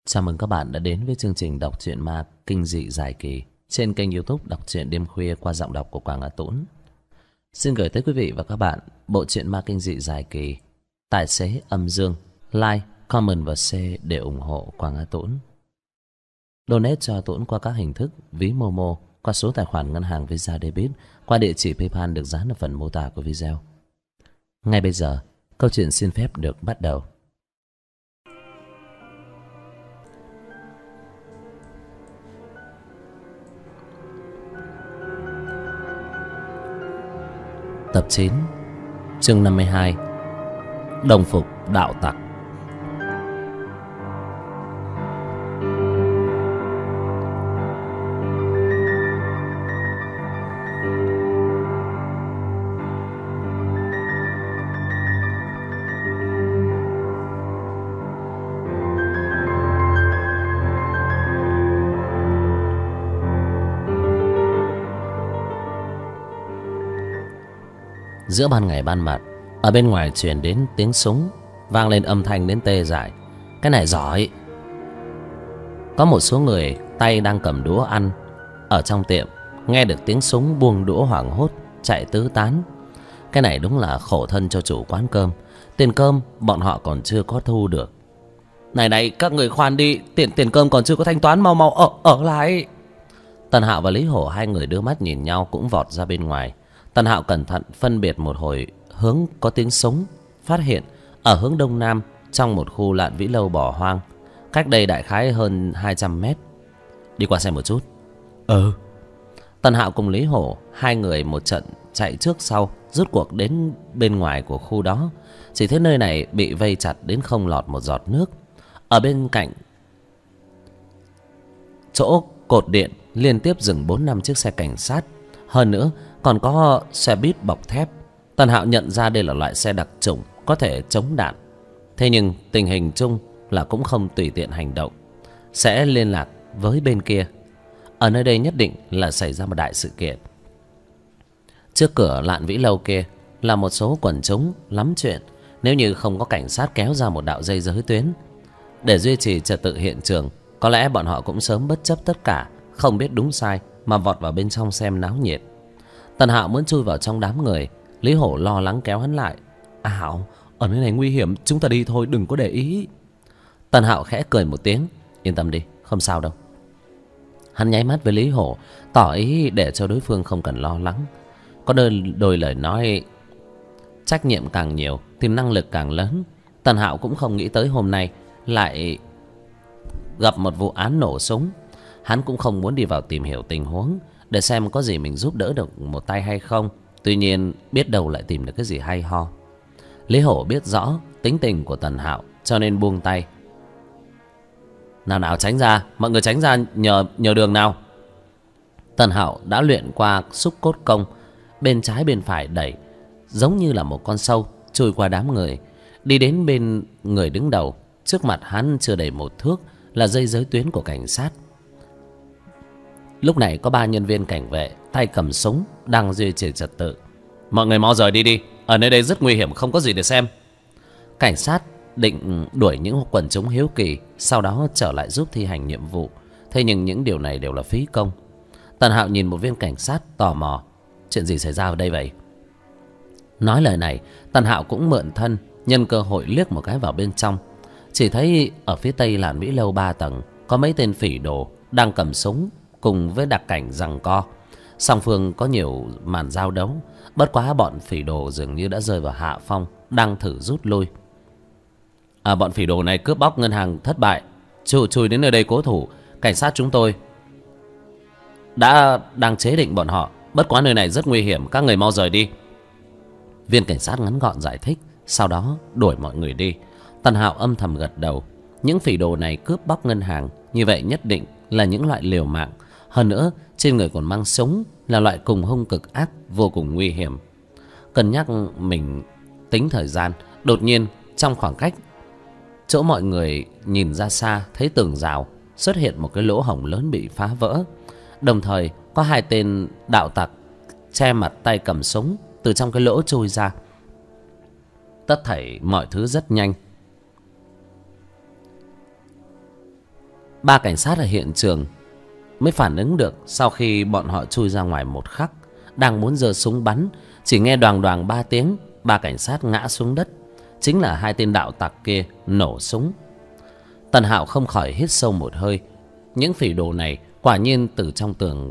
Chào mừng các bạn đã đến với chương trình đọc truyện ma kinh dị dài kỳ trên kênh YouTube Đọc truyện đêm khuya qua giọng đọc của Quang Á Tũng. Xin gửi tới quý vị và các bạn bộ truyện ma kinh dị dài kỳ Tài xế âm dương. Like, comment và share để ủng hộ Quang Á Tũng. Donate cho Tũng qua các hình thức ví Momo, qua số tài khoản ngân hàng Visa Debit, qua địa chỉ PayPal được dán ở phần mô tả của video. Ngay bây giờ, câu chuyện xin phép được bắt đầu. Tập 9, chương 52, Đồng phục đạo tặc. Giữa ban ngày ban mặt, ở bên ngoài truyền đến tiếng súng, vang lên âm thanh đến tê dại. Cái này giỏi. Có một số người tay đang cầm đũa ăn ở trong tiệm, nghe được tiếng súng buông đũa hoảng hốt chạy tứ tán. Cái này đúng là khổ thân cho chủ quán cơm. Tiền cơm bọn họ còn chưa có thu được. Này các người khoan đi, tiền cơm còn chưa có thanh toán, mau ở lại. Tần Hạo và Lý Hổ, hai người đưa mắt nhìn nhau cũng vọt ra bên ngoài. Tần Hạo cẩn thận phân biệt một hồi hướng có tiếng súng, phát hiện ở hướng đông nam trong một khu Lạn Vĩ Lâu bỏ hoang, cách đây đại khái hơn 200 mét. Đi qua xem một chút. Tần Hạo cùng Lý Hổ, hai người một trận chạy trước sau, rút cuộc đến bên ngoài của khu đó. Chỉ thấy nơi này bị vây chặt đến không lọt một giọt nước. Ở bên cạnh chỗ cột điện liên tiếp dừng 4-5 chiếc xe cảnh sát. Hơn nữa còn có xe buýt bọc thép. Tần Hạo nhận ra đây là loại xe đặc chủng có thể chống đạn. Thế nhưng tình hình chung là cũng không tùy tiện hành động, sẽ liên lạc với bên kia. Ở nơi đây nhất định là xảy ra một đại sự kiện. Trước cửa Lạn Vĩ Lâu kia là một số quần chúng lắm chuyện. Nếu như không có cảnh sát kéo ra một đạo dây giới tuyến để duy trì trật tự hiện trường, có lẽ bọn họ cũng sớm bất chấp tất cả, không biết đúng sai mà vọt vào bên trong xem náo nhiệt. Tần Hạo muốn chui vào trong đám người. Lý Hổ lo lắng kéo hắn lại. Hạo, ở nơi này nguy hiểm, chúng ta đi thôi, đừng có để ý. Tần Hạo khẽ cười một tiếng. Yên tâm đi, không sao đâu. Hắn nháy mắt với Lý Hổ, tỏ ý để cho đối phương không cần lo lắng. Có đôi lời nói, trách nhiệm càng nhiều thì năng lực càng lớn. Tần Hạo cũng không nghĩ tới hôm nay lại gặp một vụ án nổ súng. Hắn cũng không muốn đi vào tìm hiểu tình huống để xem có gì mình giúp đỡ được một tay hay không. Tuy nhiên biết đâu lại tìm được cái gì hay ho. Lý Hổ biết rõ tính tình của Tần Hạo cho nên buông tay. Nào tránh ra, mọi người tránh ra, nhờ đường nào. Tần Hạo đã luyện qua xúc cốt công, bên trái bên phải đẩy, giống như là một con sâu chui qua đám người, đi đến bên người đứng đầu. Trước mặt hắn chưa đầy một thước là dây giới tuyến của cảnh sát. Lúc này có 3 nhân viên cảnh vệ tay cầm súng đang duy trì trật tự. Mọi người mau rời đi, ở nơi đây rất nguy hiểm, không có gì để xem. Cảnh sát định đuổi những quần chúng hiếu kỳ, sau đó trở lại giúp thi hành nhiệm vụ. Thế nhưng những điều này đều là phí công. Tần Hạo nhìn một viên cảnh sát tò mò. Chuyện gì xảy ra ở đây vậy? Nói lời này, Tần Hạo cũng mượn thân, nhân cơ hội liếc một cái vào bên trong. Chỉ thấy ở phía tây Lạn Vĩ Lâu 3 tầng có mấy tên phỉ đồ đang cầm súng cùng với đặc cảnh giằng co. Song phương có nhiều màn giao đấu. Bất quá bọn phỉ đồ dường như đã rơi vào hạ phong, đang thử rút lui. Bọn phỉ đồ này cướp bóc ngân hàng thất bại, chui đến nơi đây cố thủ. Cảnh sát chúng tôi đang chế định bọn họ. Bất quá nơi này rất nguy hiểm, các người mau rời đi. Viên cảnh sát ngắn gọn giải thích, sau đó đuổi mọi người đi. Tần Hạo âm thầm gật đầu. Những phỉ đồ này cướp bóc ngân hàng, như vậy nhất định là những loại liều mạng. Hơn nữa trên người còn mang súng, là loại cùng hung cực ác, vô cùng nguy hiểm. Cân nhắc mình tính thời gian, đột nhiên trong khoảng cách chỗ mọi người nhìn ra xa, thấy tường rào xuất hiện một cái lỗ hổng lớn bị phá vỡ. Đồng thời có 2 tên đạo tặc che mặt tay cầm súng từ trong cái lỗ chui ra. Tất thảy mọi thứ rất nhanh. Ba cảnh sát ở hiện trường mới phản ứng được. Sau khi bọn họ chui ra ngoài một khắc, đang muốn giơ súng bắn, chỉ nghe đoàng đoàng 3 tiếng, ba cảnh sát ngã xuống đất. Chính là hai tên đạo tặc kia nổ súng. Tần Hạo không khỏi hít sâu một hơi. Những phỉ đồ này quả nhiên từ trong tường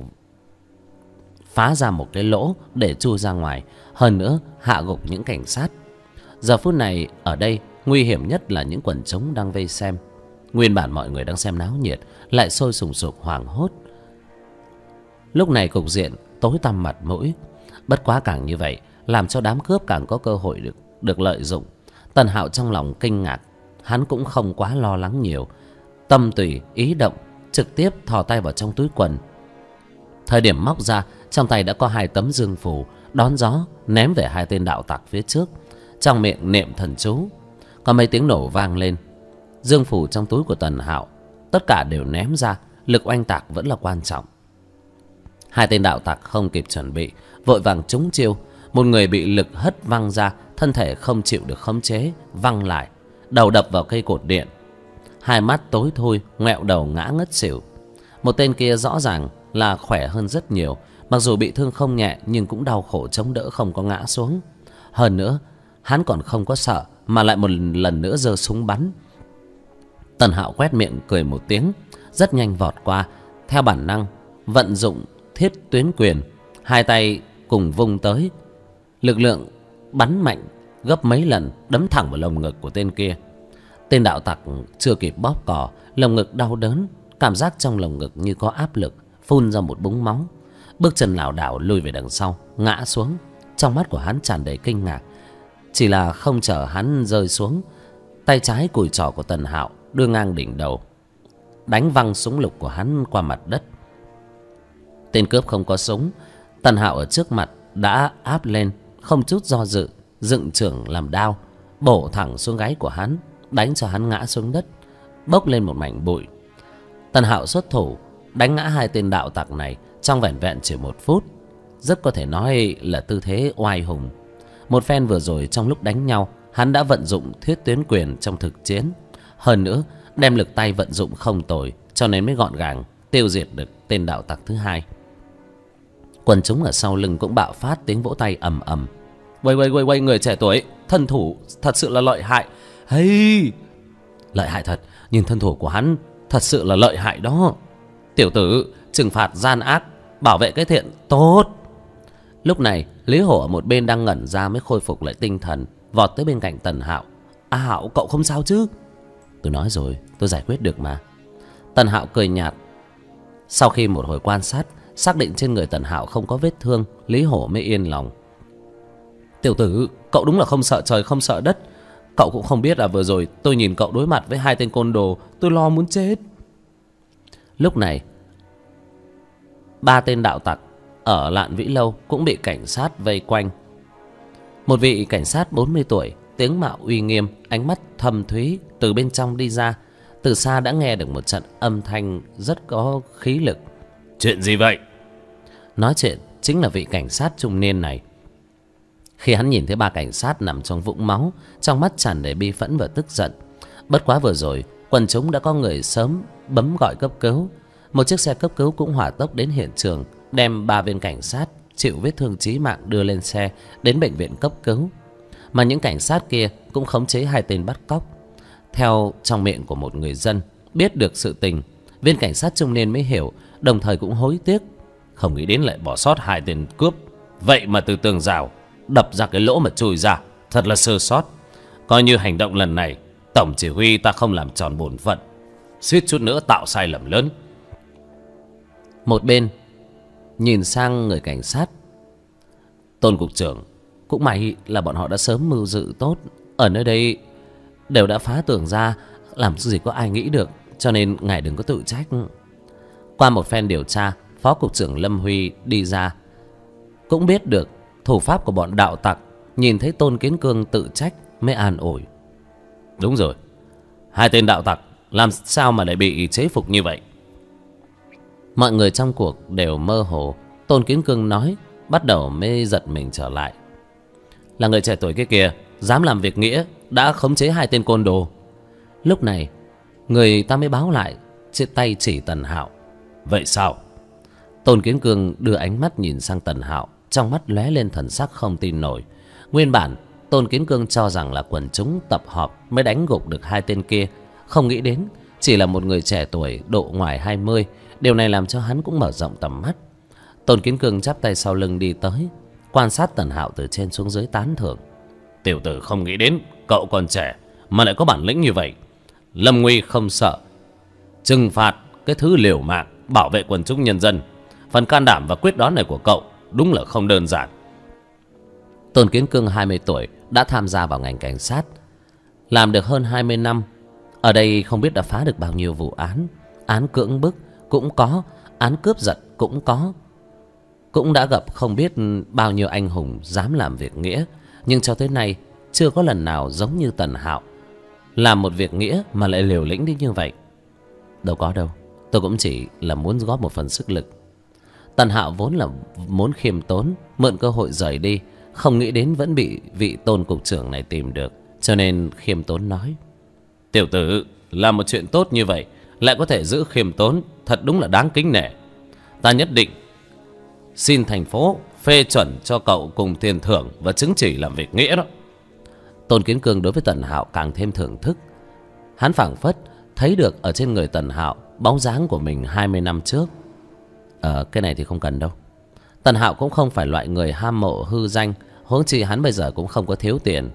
phá ra một cái lỗ để chui ra ngoài, hơn nữa hạ gục những cảnh sát. Giờ phút này ở đây nguy hiểm nhất là những quần chúng đang vây xem. Nguyên bản mọi người đang xem náo nhiệt lại sôi sùng sục hoảng hốt. Lúc này cục diện tối tăm mặt mũi. Bất quá càng như vậy làm cho đám cướp càng có cơ hội được lợi dụng. Tần Hạo trong lòng kinh ngạc, hắn cũng không quá lo lắng nhiều, tâm tùy ý động, trực tiếp thò tay vào trong túi quần. Thời điểm móc ra, trong tay đã có 2 tấm dương phù, đón gió ném về hai tên đạo tặc phía trước, trong miệng niệm thần chú. Có mấy tiếng nổ vang lên, dương phù trong túi của Tần Hạo tất cả đều ném ra. Lực oanh tạc vẫn là quan trọng. Hai tên đạo tặc không kịp chuẩn bị, vội vàng trúng chiêu. Một người bị lực hất văng ra, thân thể không chịu được khống chế, văng lại, đầu đập vào cây cột điện. Hai mắt tối thui, ngoẹo đầu ngã ngất xỉu. Một tên kia rõ ràng là khỏe hơn rất nhiều, mặc dù bị thương không nhẹ nhưng cũng đau khổ chống đỡ không có ngã xuống. Hơn nữa hắn còn không có sợ, mà lại một lần nữa giơ súng bắn. Tần Hạo quét miệng cười một tiếng, rất nhanh vọt qua, theo bản năng vận dụng thiết tuyến quyền, hai tay cùng vung tới. Lực lượng bắn mạnh gấp mấy lần, đấm thẳng vào lồng ngực của tên kia. Tên đạo tặc chưa kịp bóp cò, lồng ngực đau đớn, cảm giác trong lồng ngực như có áp lực, phun ra một búng máu. Bước chân lảo đảo lùi về đằng sau, ngã xuống. Trong mắt của hắn tràn đầy kinh ngạc. Chỉ là không chờ hắn rơi xuống, tay trái cùi trỏ của Tần Hạo đưa ngang đỉnh đầu, đánh văng súng lục của hắn qua mặt đất. Tên cướp không có súng, Tần Hạo ở trước mặt đã áp lên, không chút do dự, dựng chưởng làm đao, bổ thẳng xuống gáy của hắn, đánh cho hắn ngã xuống đất, bốc lên một mảnh bụi. Tần Hạo xuất thủ đánh ngã hai tên đạo tặc này trong vẻn vẹn chỉ 1 phút, rất có thể nói là tư thế oai hùng. Một phen vừa rồi trong lúc đánh nhau, hắn đã vận dụng thiết tuyến quyền trong thực chiến, hơn nữa đem lực tay vận dụng không tồi, cho nên mới gọn gàng tiêu diệt được tên đạo tặc thứ hai. Quần chúng ở sau lưng cũng bạo phát tiếng vỗ tay ầm ầm. Quay người trẻ tuổi, thân thủ thật sự là lợi hại. Hey, lợi hại thật, nhìn thân thủ của hắn thật sự là lợi hại đó. Tiểu tử, trừng phạt gian ác, bảo vệ cái thiện, tốt. Lúc này Lý Hổ ở một bên đang ngẩn ra mới khôi phục lại tinh thần, vọt tới bên cạnh Tần Hạo. Hạo, cậu không sao chứ? Tôi nói rồi, tôi giải quyết được mà. Tần Hạo cười nhạt. Sau khi một hồi quan sát, xác định trên người Tần Hạo không có vết thương, Lý Hổ mới yên lòng. Tiểu tử, cậu đúng là không sợ trời không sợ đất. Cậu cũng không biết là vừa rồi tôi nhìn cậu đối mặt với hai tên côn đồ, tôi lo muốn chết. Lúc này 3 tên đạo tặc ở Lạn Vĩ Lâu cũng bị cảnh sát vây quanh. Một vị cảnh sát 40 tuổi, tướng mạo uy nghiêm, ánh mắt thâm thúy từ bên trong đi ra. Từ xa đã nghe được một trận âm thanh rất có khí lực. Chuyện gì vậy? Nói chuyện chính là vị cảnh sát trung niên này. Khi hắn nhìn thấy 3 cảnh sát nằm trong vũng máu, trong mắt tràn đầy bi phẫn và tức giận. Bất quá vừa rồi quần chúng đã có người sớm bấm gọi cấp cứu. Một chiếc xe cấp cứu cũng hỏa tốc đến hiện trường, đem 3 viên cảnh sát chịu vết thương chí mạng đưa lên xe đến bệnh viện cấp cứu. Mà những cảnh sát kia cũng khống chế 2 tên bắt cóc. Theo trong miệng của một người dân biết được sự tình, viên cảnh sát trung niên mới hiểu, đồng thời cũng hối tiếc. Không nghĩ đến lại bỏ sót 2 tên cướp, vậy mà từ tường rào đập ra cái lỗ mà chui ra, thật là sơ sót. Coi như hành động lần này tổng chỉ huy ta không làm tròn bổn phận, suýt chút nữa tạo sai lầm lớn. Một bên nhìn sang người cảnh sát. Tôn cục trưởng, cũng may là bọn họ đã sớm mưu dự tốt, ở nơi đây đều đã phá tường ra, làm gì có ai nghĩ được, cho nên ngài đừng có tự trách. Qua một phen điều tra, phó cục trưởng Lâm Huy đi ra, cũng biết được thủ pháp của bọn đạo tặc. Nhìn thấy Tôn Kiến Cương tự trách mới an ủi. Đúng rồi, 2 tên đạo tặc làm sao mà lại bị chế phục như vậy? Mọi người trong cuộc đều mơ hồ. Tôn Kiến Cương nói, bắt đầu mới giật mình trở lại. Là người trẻ tuổi kia kìa, dám làm việc nghĩa, đã khống chế 2 tên côn đồ. Lúc này người ta mới báo lại, Chiếc tay chỉ Tần Hạo. Vậy sao? Tôn Kiến Cương đưa ánh mắt nhìn sang Tần Hạo, trong mắt lóe lên thần sắc không tin nổi. Nguyên bản Tôn Kiến Cương cho rằng là quần chúng tập họp mới đánh gục được hai tên kia, không nghĩ đến chỉ là một người trẻ tuổi độ ngoài 20. Điều này làm cho hắn cũng mở rộng tầm mắt. Tôn Kiến Cương chắp tay sau lưng đi tới, quan sát Tần Hạo từ trên xuống dưới tán thưởng. Tiểu tử không nghĩ đến cậu còn trẻ mà lại có bản lĩnh như vậy. Lâm nguy không sợ trừng phạt cái thứ liều mạng bảo vệ quần chúng nhân dân. Phần can đảm và quyết đoán này của cậu đúng là không đơn giản. Tôn Kiến Cương 20 tuổi đã tham gia vào ngành cảnh sát, làm được hơn 20 năm. Ở đây không biết đã phá được bao nhiêu vụ án. Án cưỡng bức cũng có, án cướp giật cũng có. Cũng đã gặp không biết bao nhiêu anh hùng dám làm việc nghĩa. Nhưng cho tới nay chưa có lần nào giống như Tần Hạo làm một việc nghĩa mà lại liều lĩnh đến như vậy. Đâu có đâu, tôi cũng chỉ là muốn góp một phần sức lực. Tần Hạo vốn là muốn khiêm tốn, mượn cơ hội rời đi, không nghĩ đến vẫn bị vị Tôn cục trưởng này tìm được, cho nên khiêm tốn nói. Tiểu tử làm một chuyện tốt như vậy lại có thể giữ khiêm tốn, thật đúng là đáng kính nể. Ta nhất định xin thành phố phê chuẩn cho cậu cùng tiền thưởng và chứng chỉ làm việc nghĩa đó. Tôn Kiến Cương đối với Tần Hạo càng thêm thưởng thức. Hắn phảng phất thấy được ở trên người Tần Hạo bóng dáng của mình 20 năm trước. Cái này thì không cần đâu. Tần Hạo cũng không phải loại người ham mộ hư danh, huống chi hắn bây giờ cũng không có thiếu tiền.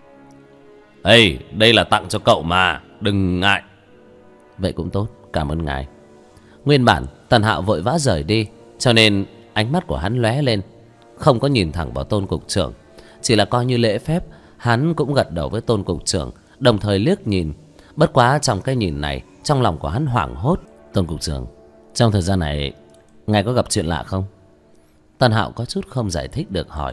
Ê, đây là tặng cho cậu mà, đừng ngại. Vậy cũng tốt, cảm ơn ngài. Nguyên bản Tần Hạo vội vã rời đi, cho nên ánh mắt của hắn lóe lên, không có nhìn thẳng vào Tôn cục trưởng. Chỉ là coi như lễ phép, hắn cũng gật đầu với Tôn cục trưởng, đồng thời liếc nhìn. Bất quá trong cái nhìn này, trong lòng của hắn hoảng hốt. Tôn cục trưởng, trong thời gian này ngài có gặp chuyện lạ không? Tần Hạo có chút không giải thích được hỏi.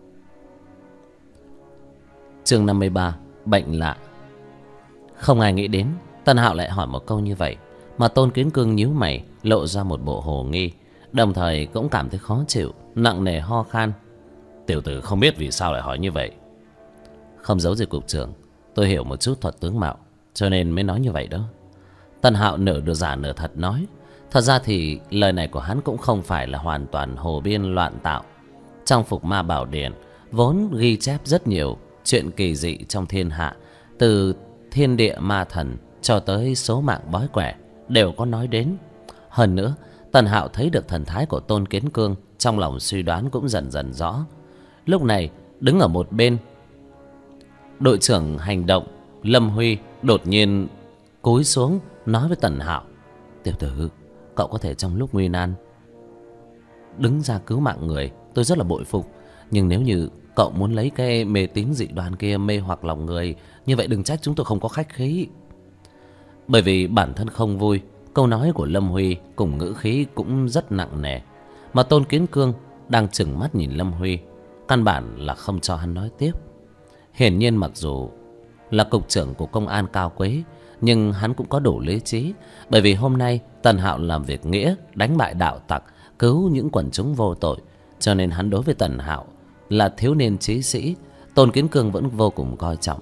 Chương 53, bệnh lạ. Không ai nghĩ đến Tần Hạo lại hỏi một câu như vậy, mà Tôn Kiến Cương nhíu mày, lộ ra một bộ hồ nghi, đồng thời cũng cảm thấy khó chịu, nặng nề ho khan. Tiểu tử không biết vì sao lại hỏi như vậy. Không giấu gì cục trưởng, tôi hiểu một chút thuật tướng mạo, cho nên mới nói như vậy đó. Tần Hạo nửa đùa giả nửa thật nói. Thật ra thì lời này của hắn cũng không phải là hoàn toàn hồ biên loạn tạo. Trong Phục Ma Bảo Điển vốn ghi chép rất nhiều chuyện kỳ dị trong thiên hạ, từ thiên địa ma thần cho tới số mạng bói quẻ đều có nói đến. Hơn nữa, Tần Hạo thấy được thần thái của Tôn Kiến Cương, trong lòng suy đoán cũng dần dần rõ. Lúc này đứng ở một bên, đội trưởng hành động Lâm Huy đột nhiên cúi xuống nói với Tần Hạo. Tiểu tử, cậu có thể trong lúc nguy nan đứng ra cứu mạng người, tôi rất là bội phục. Nhưng nếu như cậu muốn lấy cái mê tín dị đoan kia mê hoặc lòng người, như vậy đừng trách chúng tôi không có khách khí. Bởi vì bản thân không vui, câu nói của Lâm Huy cùng ngữ khí cũng rất nặng nề, mà Tôn Kiến Cương đang trừng mắt nhìn Lâm Huy, căn bản là không cho hắn nói tiếp. Hiển nhiên mặc dù là cục trưởng của công an cao quý, nhưng hắn cũng có đủ lý trí. Bởi vì hôm nay Tần Hạo làm việc nghĩa, đánh bại đạo tặc, cứu những quần chúng vô tội, cho nên hắn đối với Tần Hạo là thiếu niên chí sĩ, Tôn Kiến Cương vẫn vô cùng coi trọng.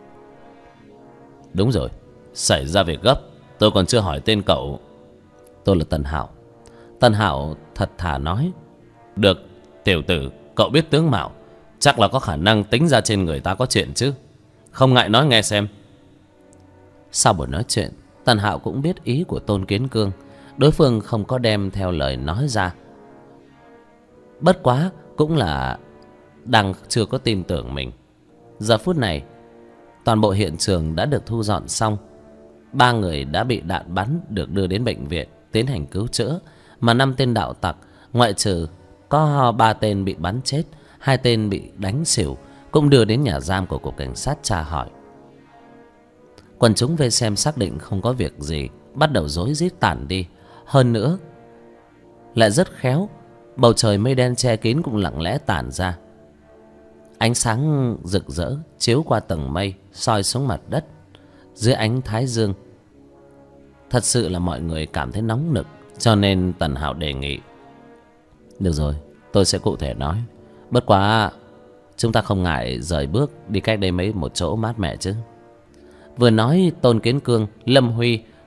Đúng rồi, xảy ra việc gấp, tôi còn chưa hỏi tên cậu. Tôi là Tần Hạo. Tần Hạo thật thà nói. Được, tiểu tử, cậu biết tướng mạo, chắc là có khả năng tính ra trên người ta có chuyện chứ. Không ngại nói nghe xem. Sau buổi nói chuyện, Tần Hạo cũng biết ý của Tôn Kiến Cương. Đối phương không có đem theo lời nói ra, bất quá cũng là đang chưa có tin tưởng mình. Giờ phút này toàn bộ hiện trường đã được thu dọn xong. 3 người đã bị đạn bắn được đưa đến bệnh viện tiến hành cứu chữa, mà 5 tên đạo tặc, ngoại trừ có 3 tên bị bắn chết, 2 tên bị đánh xỉu, cũng đưa đến nhà giam của cục cảnh sát tra hỏi. Quần chúng về xem xác định không có việc gì, bắt đầu rối rít tản đi. Hơn nữa lại rất khéo, bầu trời mây đen che kín cũng lặng lẽ tản ra. Ánh sáng rực rỡ chiếu qua tầng mây, soi xuống mặt đất dưới ánh thái dương. Thật sự là mọi người cảm thấy nóng nực, cho nên Tần Hạo đề nghị. Được rồi, tôi sẽ cụ thể nói. Bất quá chúng ta không ngại rời bước đi cách đây mấy một chỗ mát mẻ chứ. Vừa nói, Tôn Kiến Cương, Lâm Huy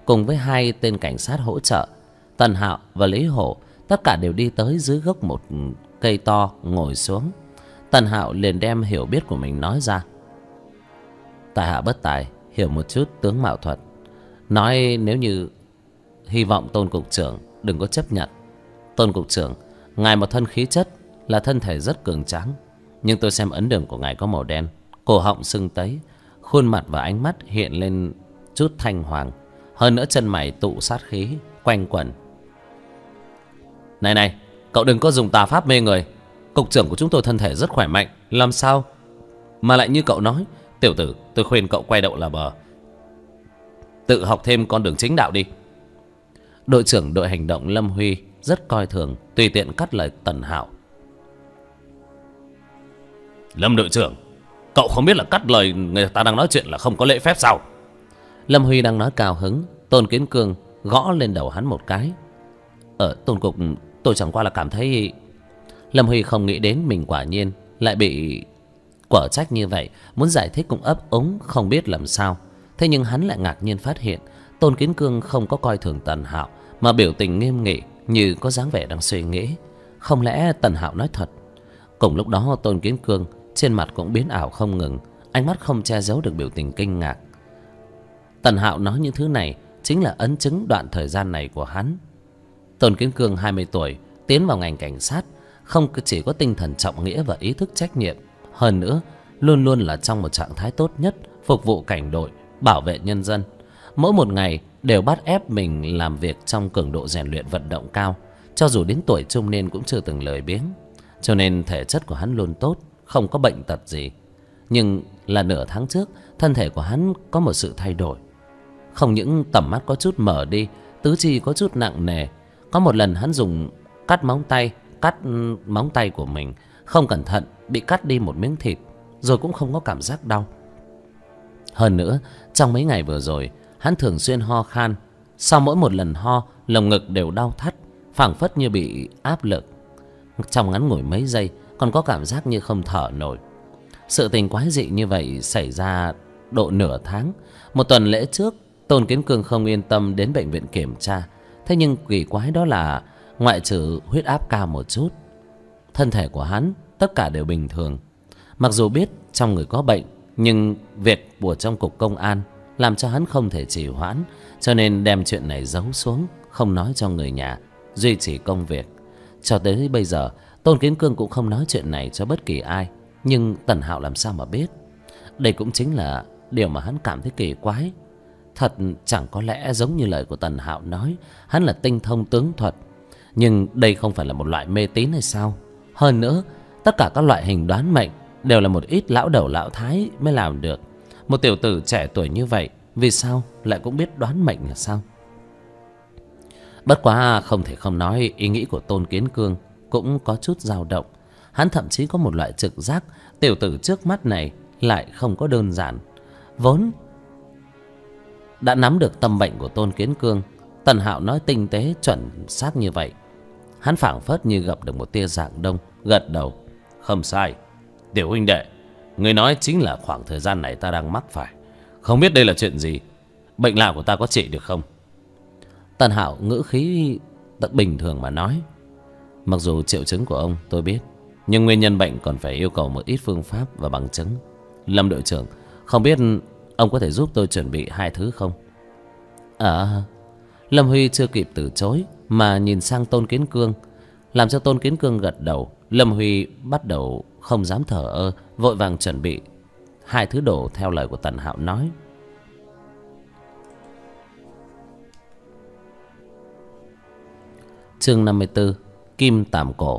cùng với 2 tên cảnh sát hỗ trợ, Tần Hạo và Lý Hổ tất cả đều đi tới dưới gốc một cây to ngồi xuống. Tần Hạo liền đem hiểu biết của mình nói ra. Tại hạ bất tài, hiểu một chút tướng mạo thuật. Nói nếu như hy vọng Tôn cục trưởng đừng có chấp nhận. Tôn cục trưởng, ngài một thân khí chất là thân thể rất cường tráng, nhưng tôi xem ấn đường của ngài có màu đen, cổ họng sưng tấy, khuôn mặt và ánh mắt hiện lên chút thanh hoàng, hơn nữa chân mày tụ sát khí quanh quẩn. Này này, cậu đừng có dùng tà pháp mê người. Cục trưởng của chúng tôi thân thể rất khỏe mạnh, làm sao mà lại như cậu nói. Tiểu tử, tôi khuyên cậu quay đầu là bờ, tự học thêm con đường chính đạo đi. Đội trưởng đội hành động Lâm Huy rất coi thường, tùy tiện cắt lời Tần Hạo. Lâm đội trưởng, cậu không biết là cắt lời người ta đang nói chuyện là không có lễ phép sao? Lâm Huy đang nói cao hứng, Tôn Kiến Cương gõ lên đầu hắn một cái. Tôn cục, tôi chẳng qua là cảm thấy... Lâm Huy không nghĩ đến mình quả nhiên lại bị quở trách như vậy, muốn giải thích cũng ấp úng không biết làm sao. Thế nhưng hắn lại ngạc nhiên phát hiện Tôn Kiến Cương không có coi thường Tần Hạo, mà biểu tình nghiêm nghị như có dáng vẻ đang suy nghĩ. Không lẽ Tần Hạo nói thật? Cùng lúc đó Tôn Kiến Cương trên mặt cũng biến ảo không ngừng, ánh mắt không che giấu được biểu tình kinh ngạc. Tần Hạo nói những thứ này chính là ấn chứng đoạn thời gian này của hắn. Tôn Kiến Cương 20 tuổi tiến vào ngành cảnh sát, không chỉ có tinh thần trọng nghĩa và ý thức trách nhiệm, hơn nữa luôn luôn là trong một trạng thái tốt nhất, phục vụ cảnh đội, bảo vệ nhân dân. Mỗi một ngày đều bắt ép mình làm việc trong cường độ rèn luyện vận động cao, cho dù đến tuổi trung niên cũng chưa từng lười biếng. Cho nên thể chất của hắn luôn tốt, không có bệnh tật gì. Nhưng là nửa tháng trước, thân thể của hắn có một sự thay đổi. Không những tầm mắt có chút mở đi, tứ chi có chút nặng nề. Có một lần hắn dùng cắt móng tay của mình, không cẩn thận bị cắt đi một miếng thịt, rồi cũng không có cảm giác đau. Hơn nữa, trong mấy ngày vừa rồi, hắn thường xuyên ho khan. Sau mỗi một lần ho, lồng ngực đều đau thắt, phảng phất như bị áp lực. Trong ngắn ngủi mấy giây, còn có cảm giác như không thở nổi. Sự tình quái dị như vậy xảy ra độ nửa tháng. Một tuần lễ trước, Tôn Kiến Cương không yên tâm đến bệnh viện kiểm tra. Thế nhưng kỳ quái đó là ngoại trừ huyết áp cao một chút, thân thể của hắn tất cả đều bình thường. Mặc dù biết trong người có bệnh, nhưng việc của trong cục công an làm cho hắn không thể trì hoãn, cho nên đem chuyện này giấu xuống, không nói cho người nhà, duy trì công việc. Cho tới bây giờ, Tôn Kiến Cương cũng không nói chuyện này cho bất kỳ ai. Nhưng Tần Hạo làm sao mà biết? Đây cũng chính là điều mà hắn cảm thấy kỳ quái. Thật chẳng có lẽ giống như lời của Tần Hạo nói, hắn là tinh thông tướng thuật. Nhưng đây không phải là một loại mê tín hay sao? Hơn nữa, tất cả các loại hình đoán mệnh đều là một ít lão đầu lão thái mới làm được. Một tiểu tử trẻ tuổi như vậy, vì sao lại cũng biết đoán mệnh là sao? Bất quá không thể không nói, ý nghĩ của Tôn Kiến Cương cũng có chút dao động. Hắn thậm chí có một loại trực giác tiểu tử trước mắt này lại không có đơn giản. Vốn đã nắm được tâm bệnh của Tôn Kiến Cương, Tần Hạo nói tinh tế chuẩn xác như vậy, hắn phảng phất như gặp được một tia dạng đông, gật đầu. Không sai, tiểu huynh đệ, người nói chính là khoảng thời gian này ta đang mắc phải. Không biết đây là chuyện gì, bệnh lạ của ta có trị được không? Tần Hạo ngữ khí bình thường mà nói. Mặc dù triệu chứng của ông tôi biết, nhưng nguyên nhân bệnh còn phải yêu cầu một ít phương pháp và bằng chứng. Lâm đội trưởng, không biết ông có thể giúp tôi chuẩn bị 2 thứ không? Lâm Huy chưa kịp từ chối mà nhìn sang Tôn Kiến Cương, làm cho Tôn Kiến Cương gật đầu. Lâm Huy bắt đầu không dám thờ ơ, vội vàng chuẩn bị 2 thứ đồ theo lời của Tần Hạo nói. Chương 54: Kim Tàm Cổ.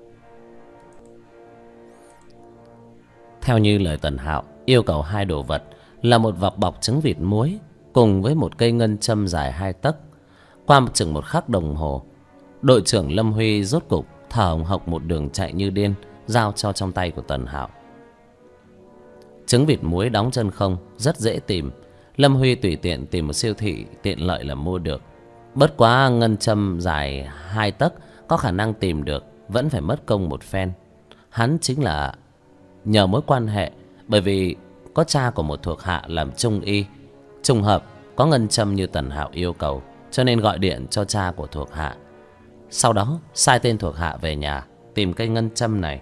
Theo như lời Tần Hạo yêu cầu, 2 đồ vật là một vọc bọc trứng vịt muối cùng với một cây ngân châm dài 2 tấc. Qua chừng 1 khắc đồng hồ, đội trưởng Lâm Huy rốt cục thở hồng hộc một đường chạy như điên, giao cho trong tay của Tần Hạo. Trứng vịt muối đóng chân không, rất dễ tìm. Lâm Huy tùy tiện tìm một siêu thị tiện lợi là mua được. Bất quá ngân châm dài 2 tấc có khả năng tìm được vẫn phải mất công một phen. Hắn chính là nhờ mối quan hệ, bởi vì có cha của một thuộc hạ làm trung y. Trùng hợp có ngân châm như Tần Hạo yêu cầu, cho nên gọi điện cho cha của thuộc hạ. Sau đó sai tên thuộc hạ về nhà tìm cây ngân châm này.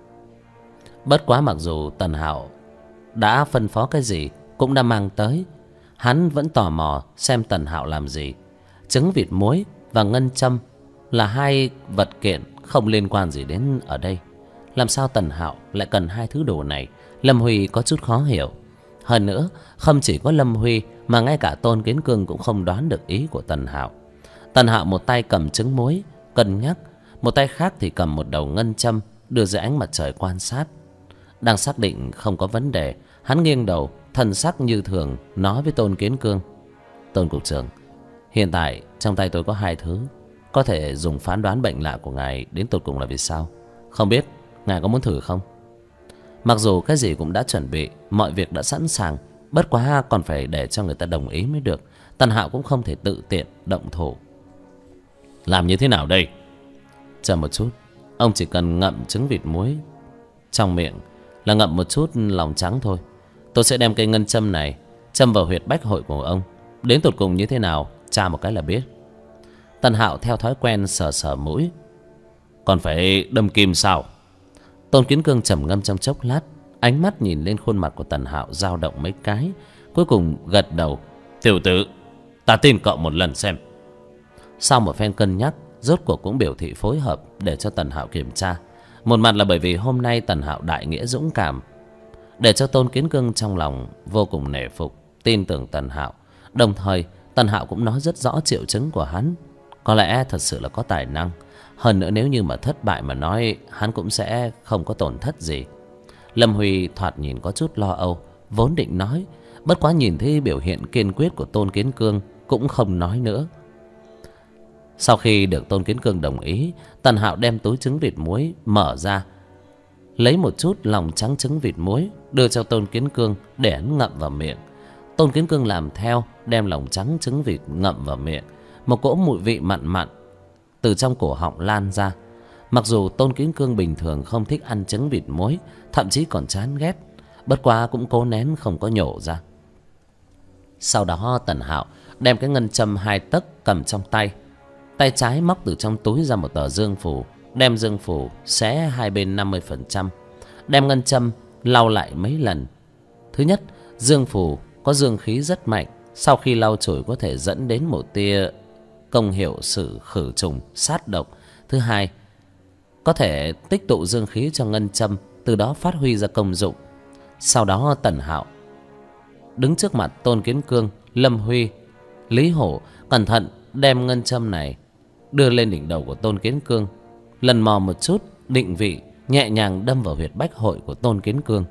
Bất quá mặc dù Tần Hạo đã phân phó cái gì cũng đã mang tới, hắn vẫn tò mò xem Tần Hạo làm gì. Trứng vịt muối và ngân châm là hai vật kiện không liên quan gì đến ở đây. Làm sao Tần Hạo lại cần hai thứ đồ này? Lâm Huy có chút khó hiểu. Hơn nữa, không chỉ có Lâm Huy mà ngay cả Tôn Kiến Cương cũng không đoán được ý của Tần Hạo. Tần Hạo một tay cầm trứng muối cân nhắc, một tay khác thì cầm một đầu ngân châm đưa dưới ánh mặt trời quan sát. Đang xác định không có vấn đề, hắn nghiêng đầu, thần sắc như thường nói với Tôn Kiến Cương: Tôn cục trưởng, hiện tại trong tay tôi có hai thứ có thể dùng phán đoán bệnh lạ của ngài đến tột cùng là vì sao. Không biết ngài có muốn thử không? Mặc dù cái gì cũng đã chuẩn bị, mọi việc đã sẵn sàng, bất quá còn phải để cho người ta đồng ý mới được. Tần Hạo cũng không thể tự tiện động thủ. Làm như thế nào đây? Chờ một chút, ông chỉ cần ngậm trứng vịt muối trong miệng là ngậm một chút lòng trắng thôi. Tôi sẽ đem cây ngân châm này châm vào huyệt bách hội của ông. Đến tột cùng như thế nào, tra một cái là biết. Tần Hạo theo thói quen sờ sờ mũi. Còn phải đâm kim sao? Tôn Kiến Cương trầm ngâm trong chốc lát, ánh mắt nhìn lên khuôn mặt của Tần Hạo dao động mấy cái, cuối cùng gật đầu. Tiểu tử, ta tin cậu một lần xem. Sau một phen cân nhắc, rốt cuộc cũng biểu thị phối hợp để cho Tần Hạo kiểm tra. Một mặt là bởi vì hôm nay Tần Hạo đại nghĩa dũng cảm, để cho Tôn Kiến Cương trong lòng vô cùng nể phục, tin tưởng Tần Hạo. Đồng thời Tần Hạo cũng nói rất rõ triệu chứng của hắn, có lẽ thật sự là có tài năng. Hơn nữa nếu như mà thất bại mà nói, hắn cũng sẽ không có tổn thất gì. Lâm Huy thoạt nhìn có chút lo âu, vốn định nói, bất quá nhìn thấy biểu hiện kiên quyết của Tôn Kiến Cương cũng không nói nữa. Sau khi được Tôn Kiến Cương đồng ý, Tần Hạo đem túi trứng vịt muối mở ra, lấy một chút lòng trắng trứng vịt muối đưa cho Tôn Kiến Cương để hắn ngậm vào miệng. Tôn Kiến Cương làm theo, đem lòng trắng trứng vịt ngậm vào miệng. Một cỗ mùi vị mặn mặn từ trong cổ họng lan ra. Mặc dù Tôn Kiến Cương bình thường không thích ăn trứng vịt muối, thậm chí còn chán ghét, bất quá cũng cố nén không có nhổ ra. Sau đó Tần Hạo đem cái ngân châm 2 tấc cầm trong tay, tay trái móc từ trong túi ra một tờ dương phù, đem dương phù xé hai bên 50%, đem ngân châm lau lại mấy lần. Thứ nhất, dương phù có dương khí rất mạnh, sau khi lau chùi có thể dẫn đến một tia công hiệu sự khử trùng sát độc. Thứ hai, có thể tích tụ dương khí cho ngân châm, từ đó phát huy ra công dụng. Sau đó Tần Hạo đứng trước mặt Tôn Kiến Cương, Lâm Huy, Lý Hổ, cẩn thận đem ngân châm này đưa lên đỉnh đầu của Tôn Kiến Cương, lần mò một chút, định vị, nhẹ nhàng đâm vào huyệt bách hội của Tôn Kiến Cương.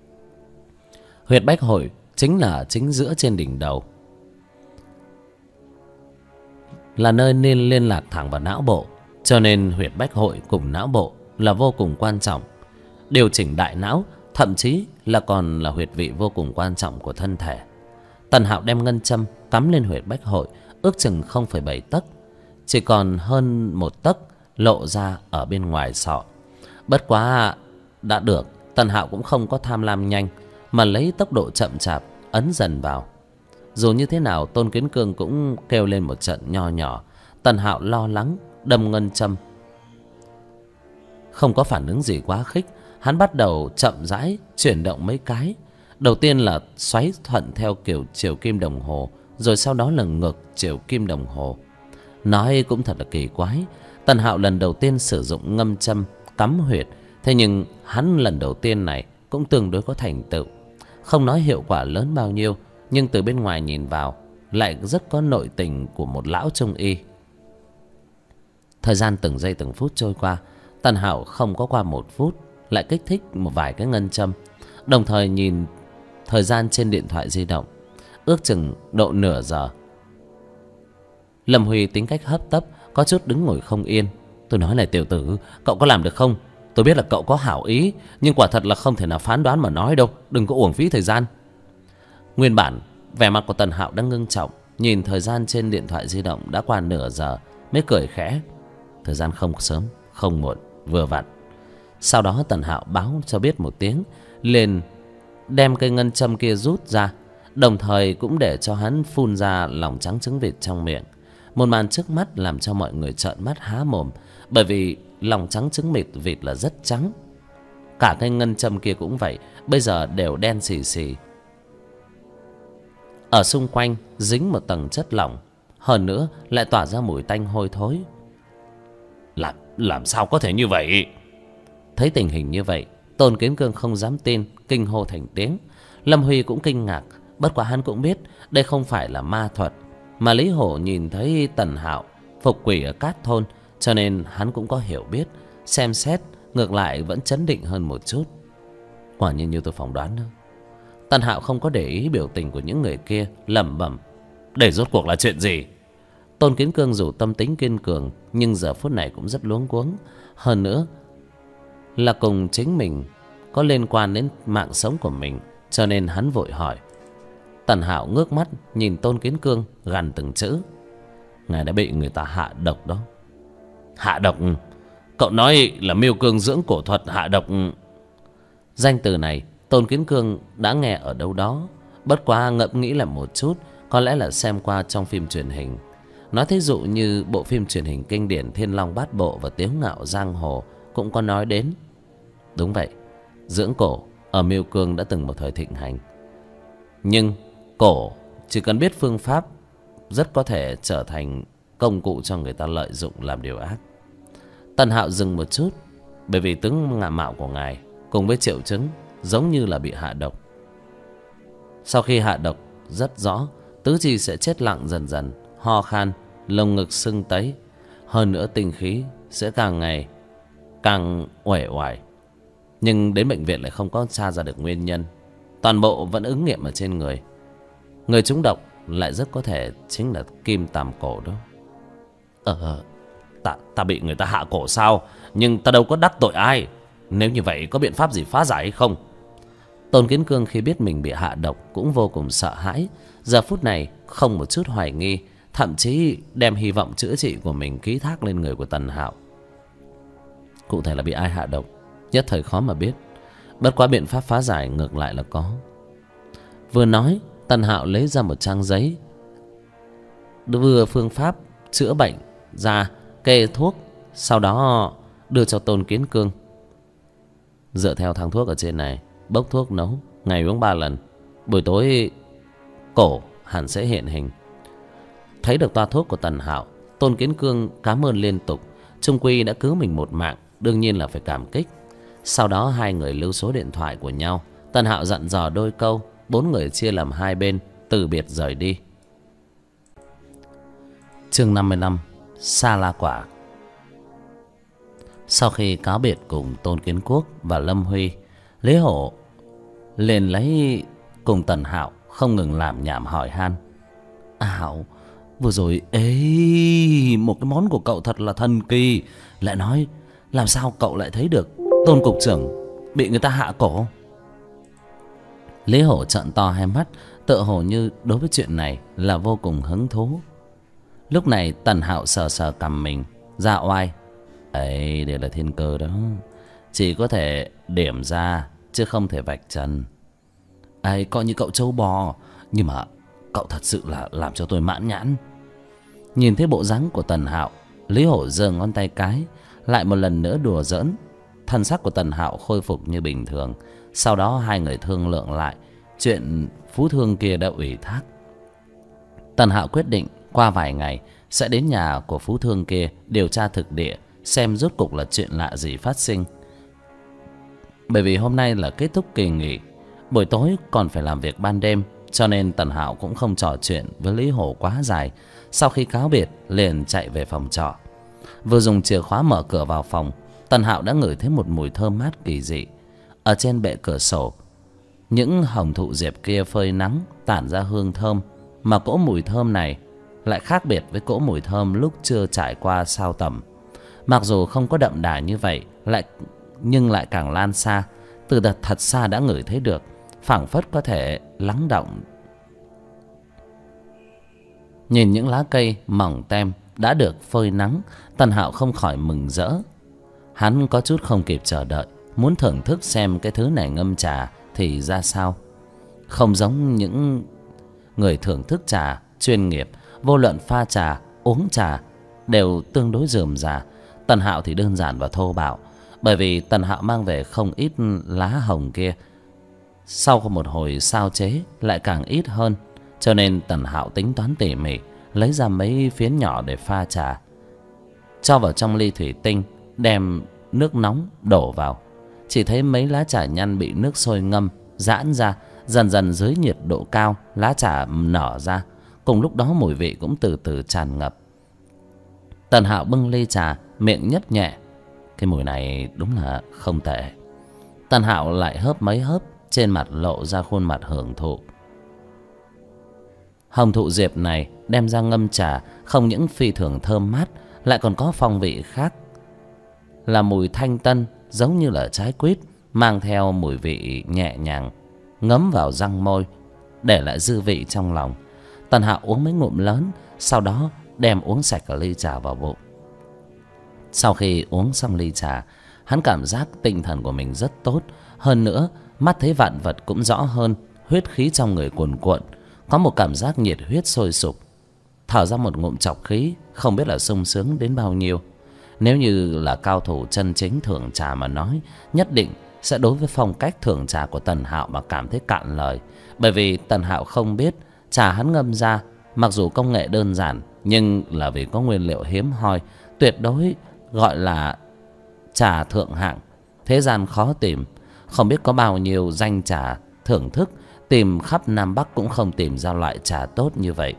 Huyệt bách hội chính là chính giữa trên đỉnh đầu, là nơi nên liên lạc thẳng vào não bộ, cho nên huyệt bách hội cùng não bộ là vô cùng quan trọng. Điều chỉnh đại não, thậm chí là còn là huyệt vị vô cùng quan trọng của thân thể. Tần Hạo đem ngân châm cắm lên huyệt bách hội, ước chừng 0,7 tấc, chỉ còn hơn 1 tấc lộ ra ở bên ngoài sọ. Bất quá đã được, Tần Hạo cũng không có tham lam nhanh, mà lấy tốc độ chậm chạp ấn dần vào. Dù như thế nào Tôn Kiến Cương cũng kêu lên một trận nho nhỏ. Tần Hạo lo lắng đâm ngân châm, không có phản ứng gì quá khích. Hắn bắt đầu chậm rãi chuyển động mấy cái. Đầu tiên là xoáy thuận theo kiểu chiều kim đồng hồ, rồi sau đó là ngược chiều kim đồng hồ. Nói cũng thật là kỳ quái, Tần Hạo lần đầu tiên sử dụng ngâm châm cắm huyệt, thế nhưng hắn lần đầu tiên này cũng tương đối có thành tựu. Không nói hiệu quả lớn bao nhiêu, nhưng từ bên ngoài nhìn vào lại rất có nội tình của một lão trung y. Thời gian từng giây từng phút trôi qua, Tần Hạo không có qua 1 phút lại kích thích một vài cái ngân châm. Đồng thời nhìn thời gian trên điện thoại di động, ước chừng độ nửa giờ. Lâm Huy tính cách hấp tấp, có chút đứng ngồi không yên. Tôi nói này tiểu tử, cậu có làm được không? Tôi biết là cậu có hảo ý, nhưng quả thật là không thể nào phán đoán mà nói đâu. Đừng có uổng phí thời gian. Nguyên bản vẻ mặt của Tần Hạo đang ngưng trọng, nhìn thời gian trên điện thoại di động đã qua nửa giờ, mới cười khẽ. Thời gian không sớm không muộn, vừa vặn. Sau đó Tần Hạo báo cho biết một tiếng, liền đem cây ngân châm kia rút ra, đồng thời cũng để cho hắn phun ra lòng trắng trứng vịt trong miệng. Một màn trước mắt làm cho mọi người trợn mắt há mồm, bởi vì lòng trắng trứng vịt là rất trắng. Cả cây ngân châm kia cũng vậy, bây giờ đều đen xì xì. Ở xung quanh dính một tầng chất lỏng, hơn nữa lại tỏa ra mùi tanh hôi thối. Làm sao có thể như vậy? Thấy tình hình như vậy, Tôn Kiến Cương không dám tin, kinh hô thành tiếng. Lâm Huy cũng kinh ngạc, bất quá hắn cũng biết đây không phải là ma thuật, mà Lý Hổ nhìn thấy Tần Hạo phục quỷ ở Cát Thôn, cho nên hắn cũng có hiểu biết, xem xét ngược lại vẫn trấn định hơn một chút. Quả nhiên như tôi phỏng đoán đó. Tần Hạo không có để ý biểu tình của những người kia, lẩm bẩm: để rốt cuộc là chuyện gì? Tôn Kiến Cương dù tâm tính kiên cường, nhưng giờ phút này cũng rất luống cuống. Hơn nữa là cùng chính mình có liên quan đến mạng sống của mình, cho nên hắn vội hỏi. Tần Hạo ngước mắt nhìn Tôn Kiến Cương, gằn từng chữ: ngài đã bị người ta hạ độc đó. Hạ độc? Cậu nói là Miêu Cương dưỡng cổ thuật hạ độc? Danh từ này Tôn Kiến Cương đã nghe ở đâu đó, bất quá ngẫm nghĩ lại một chút, có lẽ là xem qua trong phim truyền hình. Nói thí dụ như bộ phim truyền hình kinh điển Thiên Long Bát Bộ và Tiếu Ngạo Giang Hồ cũng có nói đến. Đúng vậy, dưỡng cổ ở Miêu Cương đã từng một thời thịnh hành. Nhưng cổ chỉ cần biết phương pháp, rất có thể trở thành công cụ cho người ta lợi dụng làm điều ác. Tần Hạo dừng một chút, bởi vì tướng ngạo mạo của ngài cùng với triệu chứng giống như là bị hạ độc. Sau khi hạ độc rất rõ, tứ chi sẽ chết lặng dần dần, ho khan, lồng ngực sưng tấy. Hơn nữa tinh khí sẽ càng ngày càng uể oải. Nhưng đến bệnh viện lại không có tra ra được nguyên nhân. Toàn bộ vẫn ứng nghiệm ở trên người. Người trúng độc lại rất có thể chính là Kim Tàm Cổ đó. Ta bị người ta hạ cổ sao? Nhưng ta đâu có đắc tội ai. Nếu như vậy có biện pháp gì phá giải hay không? Tôn Kiến Cương khi biết mình bị hạ độc cũng vô cùng sợ hãi. Giờ phút này không một chút hoài nghi, thậm chí đem hy vọng chữa trị của mình ký thác lên người của Tần Hạo. Cụ thể là bị ai hạ độc, nhất thời khó mà biết. Bất quá biện pháp phá giải ngược lại là có. Vừa nói, Tần Hạo lấy ra một trang giấy, vừa phương pháp chữa bệnh ra, kê thuốc, sau đó đưa cho Tôn Kiến Cương. Dựa theo thang thuốc ở trên này, bốc thuốc nấu, ngày uống 3 lần. Buổi tối cổ hẳn sẽ hiện hình. Thấy được toa thuốc của Tần Hạo, Tôn Kiến Cương cảm ơn liên tục. Trung quy đã cứu mình một mạng, đương nhiên là phải cảm kích. Sau đó hai người lưu số điện thoại của nhau. Tần Hạo dặn dò đôi câu, 4 người chia làm 2 bên, từ biệt rời đi. Chương 55: Sa La Quả. Sau khi cáo biệt cùng Tôn Kiến Quốc và Lâm Huy, Lý Hổ liền lấy cùng Tần Hạo không ngừng làm nhảm hỏi han. Hạo, vừa rồi một cái món của cậu thật là thần kỳ. Lại nói làm sao cậu lại thấy được Tôn cục trưởng bị người ta hạ cổ? Lý Hổ trợn to hai mắt, tựa hồ như đối với chuyện này là vô cùng hứng thú. Lúc này Tần Hạo sờ sờ cằm mình, ra oai. Đây là thiên cơ đó, chỉ có thể điểm ra chứ không thể vạch trần. Coi như cậu trâu bò, nhưng mà cậu thật sự là làm cho tôi mãn nhãn. Nhìn thấy bộ dáng của Tần Hạo, Lý Hổ giơ ngón tay cái, lại một lần nữa đùa giỡn. Thân sắc của Tần Hạo khôi phục như bình thường. Sau đó hai người thương lượng lại chuyện phú thương kia đã ủy thác. Tần Hạo quyết định qua vài ngày sẽ đến nhà của phú thương kia điều tra thực địa, xem rốt cục là chuyện lạ gì phát sinh. Bởi vì hôm nay là kết thúc kỳ nghỉ, buổi tối còn phải làm việc ban đêm, cho nên Tần Hạo cũng không trò chuyện với Lý Hổ quá dài. Sau khi cáo biệt liền chạy về phòng trọ. Vừa dùng chìa khóa mở cửa vào phòng, Tần Hạo đã ngửi thấy một mùi thơm mát kỳ dị. Ở trên bệ cửa sổ, những hồng thụ diệp kia phơi nắng tản ra hương thơm, mà cỗ mùi thơm này lại khác biệt với cỗ mùi thơm lúc chưa trải qua sao tẩm. Mặc dù không có đậm đà như vậy, nhưng lại càng lan xa, từ thật xa đã ngửi thấy được, phảng phất có thể lắng động. Nhìn những lá cây mỏng tem đã được phơi nắng, Tần Hạo không khỏi mừng rỡ. Hắn có chút không kịp chờ đợi, muốn thưởng thức xem cái thứ này ngâm trà thì ra sao. Không giống những người thưởng thức trà chuyên nghiệp, vô luận pha trà, uống trà đều tương đối rườm rà. Tần Hạo thì đơn giản và thô bạo, bởi vì Tần Hạo mang về không ít lá hồng kia, sau một hồi sao chế lại càng ít hơn, cho nên Tần Hạo tính toán tỉ mỉ, lấy ra mấy phiến nhỏ để pha trà, cho vào trong ly thủy tinh, đem nước nóng đổ vào. Chỉ thấy mấy lá trà nhăn bị nước sôi ngâm giãn ra, dần dần dưới nhiệt độ cao lá trà nở ra, cùng lúc đó mùi vị cũng từ từ tràn ngập. Tần Hạo bưng ly trà, miệng nhấp nhẹ, cái mùi này đúng là không tệ. Tần Hạo lại hớp mấy hớp, trên mặt lộ ra khuôn mặt hưởng thụ. Hồng thụ diệp này đem ra ngâm trà không những phi thường thơm mát, lại còn có phong vị khác, là mùi thanh tân, giống như là trái quýt, mang theo mùi vị nhẹ nhàng, ngấm vào răng môi, để lại dư vị trong lòng. Tần Hạo uống mấy ngụm lớn, sau đó đem uống sạch cả ly trà vào bụng. Sau khi uống xong ly trà, hắn cảm giác tinh thần của mình rất tốt. Hơn nữa, mắt thấy vạn vật cũng rõ hơn, huyết khí trong người cuồn cuộn, có một cảm giác nhiệt huyết sôi sục. Thở ra một ngụm trọc khí, không biết là sung sướng đến bao nhiêu. Nếu như là cao thủ chân chính thưởng trà mà nói, nhất định sẽ đối với phong cách thưởng trà của Tần Hạo mà cảm thấy cạn lời. Bởi vì Tần Hạo không biết trà hắn ngâm ra, mặc dù công nghệ đơn giản, nhưng là vì có nguyên liệu hiếm hoi, tuyệt đối gọi là trà thượng hạng, thế gian khó tìm. Không biết có bao nhiêu danh trà thưởng thức, tìm khắp Nam Bắc cũng không tìm ra loại trà tốt như vậy.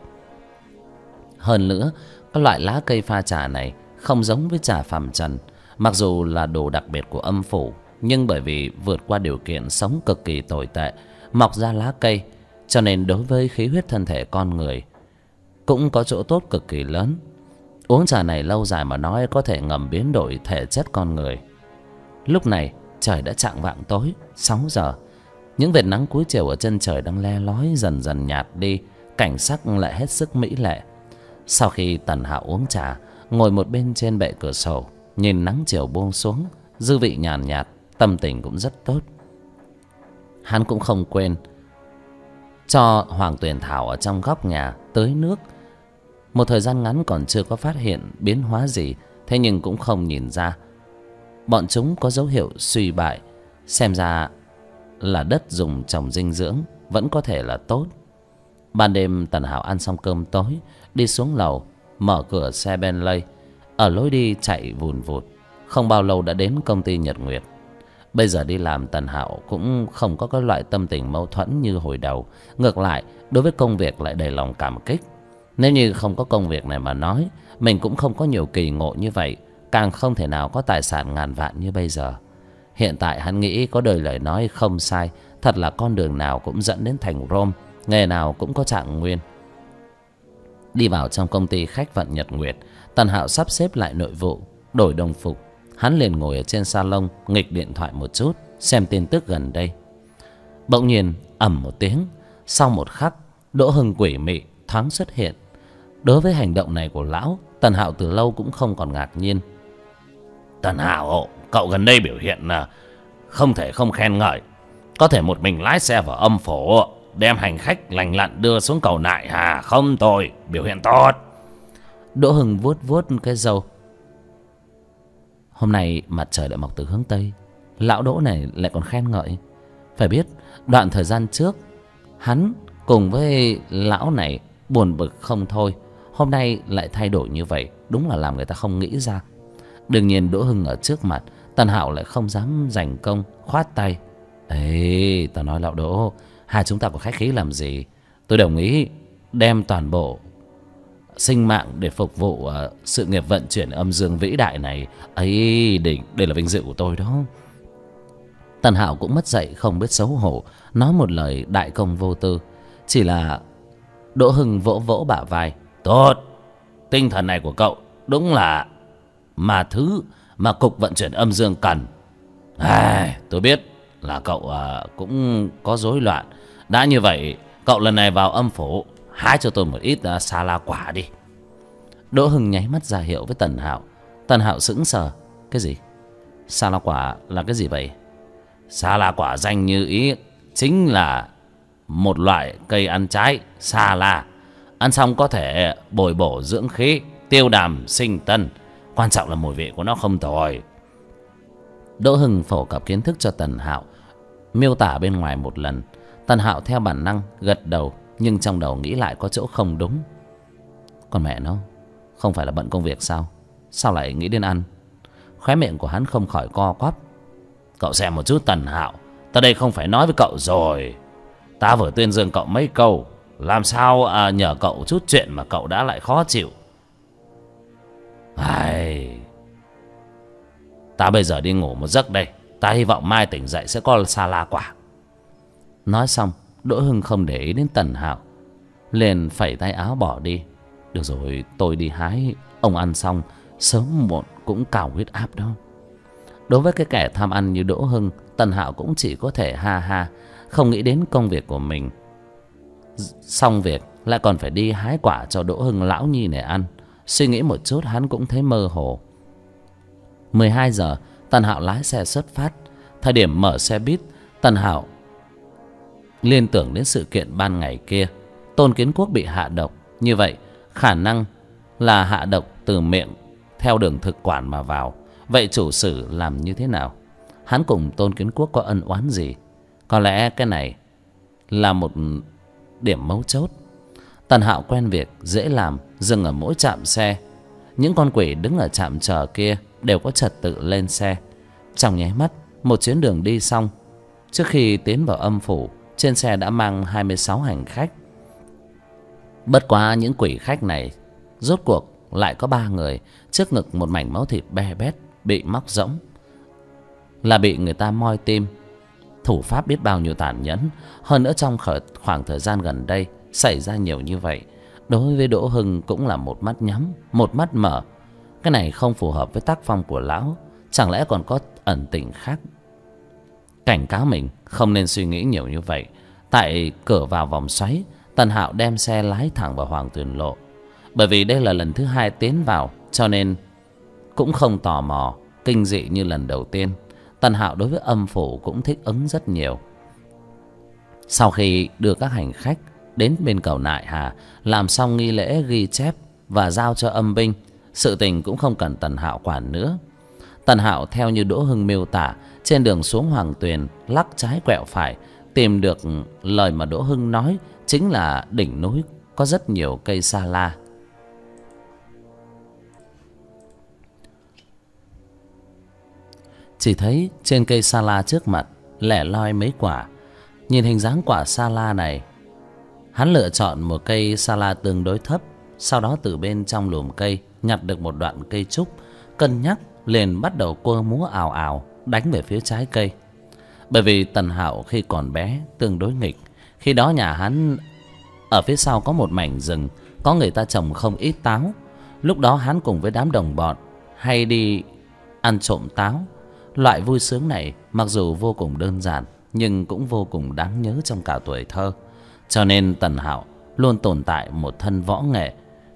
Hơn nữa, các loại lá cây pha trà này không giống với trà phàm trần. Mặc dù là đồ đặc biệt của âm phủ, nhưng bởi vì vượt qua điều kiện sống cực kỳ tồi tệ, mọc ra lá cây, cho nên đối với khí huyết thân thể con người cũng có chỗ tốt cực kỳ lớn. Uống trà này lâu dài mà nói có thể ngầm biến đổi thể chất con người. Lúc này trời đã chạng vạng tối, 6 giờ. Những vệt nắng cuối chiều ở chân trời đang le lói dần dần nhạt đi, cảnh sắc lại hết sức mỹ lệ. Sau khi Tần Hạo uống trà, ngồi một bên trên bệ cửa sổ, nhìn nắng chiều buông xuống, dư vị nhàn nhạt, tâm tình cũng rất tốt. Hắn cũng không quên cho Hoàng Tuyền Thảo ở trong góc nhà tưới nước. Một thời gian ngắn còn chưa có phát hiện biến hóa gì, thế nhưng cũng không nhìn ra bọn chúng có dấu hiệu suy bại. Xem ra là đất dùng trồng dinh dưỡng vẫn có thể là tốt. Ban đêm Tần Hạo ăn xong cơm tối, đi xuống lầu, mở cửa xe Bentley, ở lối đi chạy vùn vụt. Không bao lâu đã đến công ty Nhật Nguyệt. Bây giờ đi làm, Tần Hạo cũng không có cái loại tâm tình mâu thuẫn như hồi đầu. Ngược lại, đối với công việc lại đầy lòng cảm kích. Nếu như không có công việc này mà nói, mình cũng không có nhiều kỳ ngộ như vậy, càng không thể nào có tài sản ngàn vạn như bây giờ. Hiện tại hắn nghĩ có đời lời nói không sai, thật là con đường nào cũng dẫn đến thành Rome, nghề nào cũng có trạng nguyên. Đi vào trong công ty khách vận Nhật Nguyệt, Tần Hạo sắp xếp lại nội vụ, đổi đồng phục. Hắn liền ngồi ở trên salon nghịch điện thoại một chút, xem tin tức gần đây. Bỗng nhiên ầm một tiếng, sau một khắc, Đỗ Hưng quỷ mị thoáng xuất hiện. Đối với hành động này của lão, Tần Hạo từ lâu cũng không còn ngạc nhiên. Tần Hạo, cậu gần đây biểu hiện là không thể không khen ngợi. Có thể một mình lái xe vào âm phủ, đem hành khách lành lặn đưa xuống cầu nại hà, không tồi, biểu hiện tốt. Đỗ Hưng vuốt vuốt cái râu. Hôm nay mặt trời lại mọc từ hướng Tây, lão Đỗ này lại còn khen ngợi. Phải biết đoạn thời gian trước hắn cùng với lão này buồn bực không thôi, hôm nay lại thay đổi như vậy, đúng là làm người ta không nghĩ ra. Đương nhiên Đỗ Hưng ở trước mặt, Tần Hạo lại không dám giành công, khoát tay. Ê, tao nói lão Đỗ, hai chúng ta có khách khí làm gì? Tôi đồng ý đem toàn bộ sinh mạng để phục vụ sự nghiệp vận chuyển âm dương vĩ đại này. Ấy, đây là vinh dự của tôi đó. Tần Hạo cũng mất dạy không biết xấu hổ, nói một lời đại công vô tư. Chỉ là Đỗ Hưng vỗ vỗ bả vai. Tốt, tinh thần này của cậu đúng là mà thứ mà cục vận chuyển âm dương cần. Tôi biết là cậu cũng có rối loạn. Đã như vậy, cậu lần này vào âm phủ hái cho tôi một ít sa la quả đi. Đỗ Hưng nháy mắt ra hiệu với Tần Hạo. Tần Hạo sững sờ. Cái gì? Sa la quả là cái gì vậy? Sa la quả danh như ý, chính là một loại cây ăn trái sa la. Ăn xong có thể bồi bổ dưỡng khí, tiêu đàm sinh tân. Quan trọng là mùi vị của nó không tồi. Đỗ Hưng phổ cập kiến thức cho Tần Hạo, miêu tả bên ngoài một lần. Tần Hạo theo bản năng gật đầu, nhưng trong đầu nghĩ lại có chỗ không đúng. Con mẹ nó, không phải là bận công việc sao? Sao lại nghĩ đến ăn? Khóe miệng của hắn không khỏi co quắp. Cậu xem một chút Tần Hạo, ta đây không phải nói với cậu rồi. Ta vừa tuyên dương cậu mấy câu, làm sao nhờ cậu chút chuyện mà cậu đã lại khó chịu. Ta bây giờ đi ngủ một giấc đây. Ta hy vọng mai tỉnh dậy sẽ có sa la quả. Nói xong, Đỗ Hưng không để ý đến Tần Hạo, liền phẩy tay áo bỏ đi. Được rồi, tôi đi hái, ông ăn xong sớm muộn cũng cao huyết áp đó. Đối với cái kẻ tham ăn như Đỗ Hưng, Tần Hạo cũng chỉ có thể ha ha, không nghĩ đến công việc của mình. Xong việc lại còn phải đi hái quả cho Đỗ Hưng lão nhi này ăn. Suy nghĩ một chút hắn cũng thấy mơ hồ. 12 giờ, Tần Hạo lái xe xuất phát. Thời điểm mở xe buýt, Tần Hạo liên tưởng đến sự kiện ban ngày kia. Tôn Kiến Quốc bị hạ độc, như vậy khả năng là hạ độc từ miệng theo đường thực quản mà vào. Vậy chủ sử làm như thế nào? Hắn cùng Tôn Kiến Quốc có ân oán gì? Có lẽ cái này là một điểm mấu chốt. Tần Hạo quen việc, dễ làm, dừng ở mỗi trạm xe. Những con quỷ đứng ở trạm chờ kia đều có trật tự lên xe. Trong nháy mắt, một chuyến đường đi xong. Trước khi tiến vào âm phủ, trên xe đã mang 26 hành khách. Bất quá những quỷ khách này rốt cuộc lại có 3 người. Trước ngực một mảnh máu thịt be bét, bị móc rỗng, là bị người ta moi tim. Thủ pháp biết bao nhiêu tàn nhẫn. Hơn nữa trong khoảng thời gian gần đây xảy ra nhiều như vậy, đối với Đỗ Hưng cũng là một mắt nhắm một mắt mở. Cái này không phù hợp với tác phong của lão. Chẳng lẽ còn có ẩn tình khác? Cảnh cáo mình không nên suy nghĩ nhiều như vậy. Tại cửa vào vòng xoáy, Tần Hạo đem xe lái thẳng vào Hoàng Tuyền Lộ. Bởi vì đây là lần thứ 2 tiến vào, cho nên cũng không tò mò kinh dị như lần đầu tiên. Tần Hạo đối với âm phủ cũng thích ứng rất nhiều. Sau khi đưa các hành khách đến bên cầu Nại Hà, làm xong nghi lễ ghi chép và giao cho âm binh, sự tình cũng không cần Tần Hạo quản nữa. Tần Hạo theo như Đỗ Hưng miêu tả, trên đường xuống Hoàng Tuyền lắc trái quẹo phải, tìm được lời mà Đỗ Hưng nói, chính là đỉnh núi có rất nhiều cây sa la. Chỉ thấy trên cây sa la trước mặt lẻ loi mấy quả. Nhìn hình dáng quả sa la này, hắn lựa chọn một cây sa la tương đối thấp, sau đó từ bên trong lùm cây nhặt được một đoạn cây trúc, cân nhắc liền bắt đầu quơ múa ào ào đánh về phía trái cây. Bởi vì Tần Hạo khi còn bé tương đối nghịch. Khi đó nhà hắn ở phía sau có một mảnh rừng, có người ta trồng không ít táo. Lúc đó hắn cùng với đám đồng bọn hay đi ăn trộm táo. Loại vui sướng này mặc dù vô cùng đơn giản, nhưng cũng vô cùng đáng nhớ trong cả tuổi thơ. Cho nên Tần Hạo luôn tồn tại một thân võ nghệ.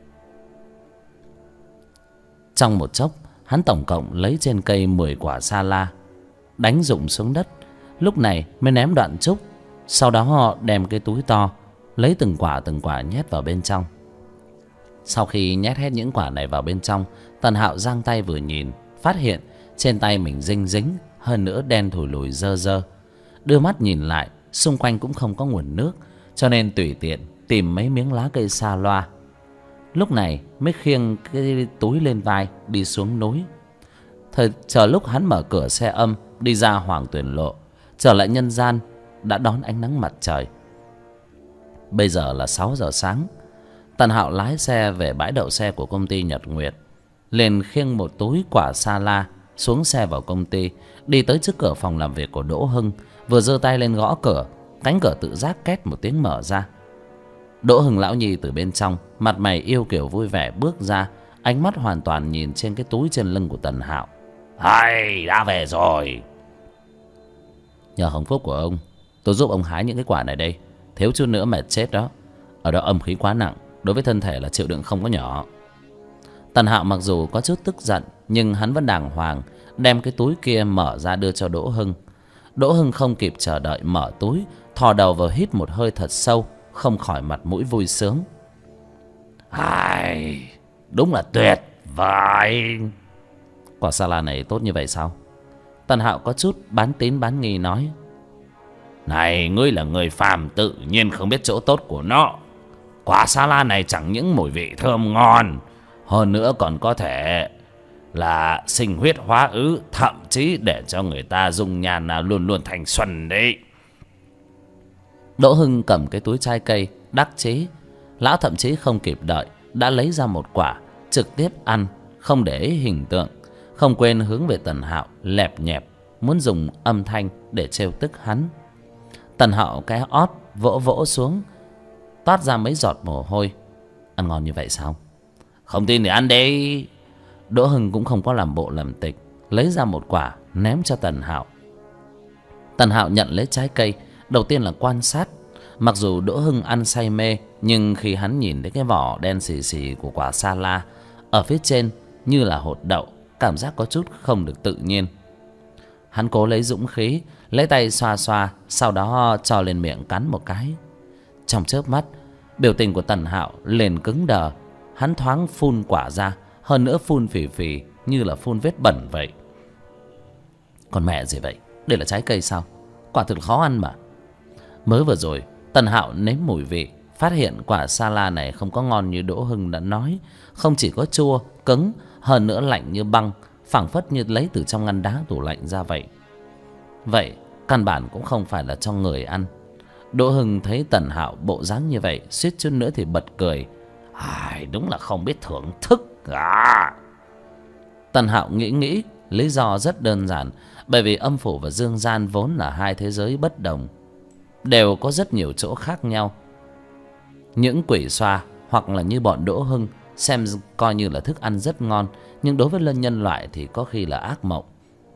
Trong một chốc, hắn tổng cộng lấy trên cây 10 quả sa la, đánh rụng xuống đất. Lúc này mới ném đoạn trúc. Sau đó họ đem cái túi to, lấy từng quả nhét vào bên trong. Sau khi nhét hết những quả này vào bên trong, Tần Hạo giang tay vừa nhìn, phát hiện trên tay mình dinh dính, hơn nữa đen thùi lùi dơ dơ. Đưa mắt nhìn lại, xung quanh cũng không có nguồn nước, cho nên tùy tiện tìm mấy miếng lá cây sa loa. Lúc này mới khiêng cái túi lên vai đi xuống núi. Chờ lúc hắn mở cửa xe âm đi ra Hoàng Tuyền Lộ, trở lại nhân gian, đã đón ánh nắng mặt trời. Bây giờ là 6 giờ sáng. Tần Hạo lái xe về bãi đậu xe của công ty Nhật Nguyệt, liền khiêng một túi quả sa la xuống xe vào công ty, đi tới trước cửa phòng làm việc của Đỗ Hưng. Vừa giơ tay lên gõ cửa, cánh cửa tự giác két một tiếng mở ra. Đỗ Hưng lão nhi từ bên trong, mặt mày yêu kiều vui vẻ bước ra, ánh mắt hoàn toàn nhìn trên cái túi trên lưng của Tần Hạo. Hay, đã về rồi. Nhờ hồng phúc của ông, tôi giúp ông hái những cái quả này đây. Thiếu chút nữa mệt chết đó. Ở đó âm khí quá nặng, đối với thân thể là chịu đựng không có nhỏ. Tần Hạo mặc dù có chút tức giận, nhưng hắn vẫn đàng hoàng đem cái túi kia mở ra đưa cho Đỗ Hưng. Đỗ Hưng không kịp chờ đợi mở túi, thò đầu vào hít một hơi thật sâu, không khỏi mặt mũi vui sướng. Ai, đúng là tuyệt vời. Quả sa la này tốt như vậy sao? Tần Hạo có chút bán tín bán nghi nói. Này, ngươi là người phàm tự nhiên không biết chỗ tốt của nó. Quả sa la này chẳng những mùi vị thơm ngon, hơn nữa còn có thể là sinh huyết hóa ứ, thậm chí để cho người ta dung nhan luôn luôn thanh xuân đấy. Đỗ Hưng cầm cái túi trái cây đắc chí. Lão thậm chí không kịp đợi đã lấy ra một quả, trực tiếp ăn, không để ý hình tượng, không quên hướng về Tần Hạo lẹp nhẹp, muốn dùng âm thanh để trêu tức hắn. Tần Hạo cái ót vỗ vỗ xuống, toát ra mấy giọt mồ hôi. Ăn ngon như vậy sao? Không tin thì ăn đi. Đỗ Hưng cũng không có làm bộ làm tịch, lấy ra một quả ném cho Tần Hạo. Tần Hạo nhận lấy trái cây, đầu tiên là quan sát. Mặc dù Đỗ Hưng ăn say mê, nhưng khi hắn nhìn thấy cái vỏ đen xì xì của quả sa la ở phía trên như là hột đậu, cảm giác có chút không được tự nhiên. Hắn cố lấy dũng khí, lấy tay xoa xoa, sau đó cho lên miệng cắn một cái. Trong chớp mắt, biểu tình của Tần Hạo liền cứng đờ. Hắn thoáng phun quả ra, hơn nữa phun phì phì như là phun vết bẩn vậy. Còn mẹ gì vậy? Đây là trái cây sao? Quả thực khó ăn mà. Mới vừa rồi Tần Hạo nếm mùi vị, phát hiện quả sa la này không có ngon như Đỗ Hưng đã nói. Không chỉ có chua, cứng, hơn nữa lạnh như băng, phảng phất như lấy từ trong ngăn đá tủ lạnh ra vậy. Vậy căn bản cũng không phải là cho người ăn. Đỗ Hưng thấy Tần Hạo bộ dáng như vậy, suýt chút nữa thì bật cười. Ai, đúng là không biết thưởng thức à. Tần Hạo nghĩ, lý do rất đơn giản. Bởi vì âm phủ và dương gian vốn là hai thế giới bất đồng, đều có rất nhiều chỗ khác nhau. Những quỷ xoa hoặc là như bọn Đỗ Hưng xem coi như là thức ăn rất ngon, nhưng đối với nhân loại thì có khi là ác mộng.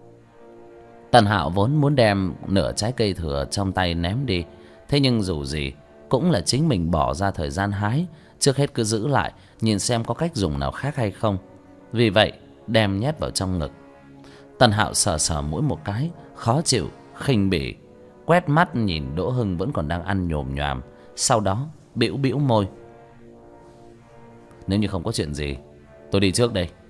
Tần Hạo vốn muốn đem nửa trái cây thừa trong tay ném đi, thế nhưng dù gì cũng là chính mình bỏ ra thời gian hái, trước hết cứ giữ lại nhìn xem có cách dùng nào khác hay không. Vì vậy đem nhét vào trong ngực. Tần Hạo sờ sờ mũi một cái, khó chịu, khinh bỉ, quét mắt nhìn Đỗ Hưng vẫn còn đang ăn nhồm nhoàm, sau đó bĩu bĩu môi. Nếu như không có chuyện gì, tôi đi trước đây.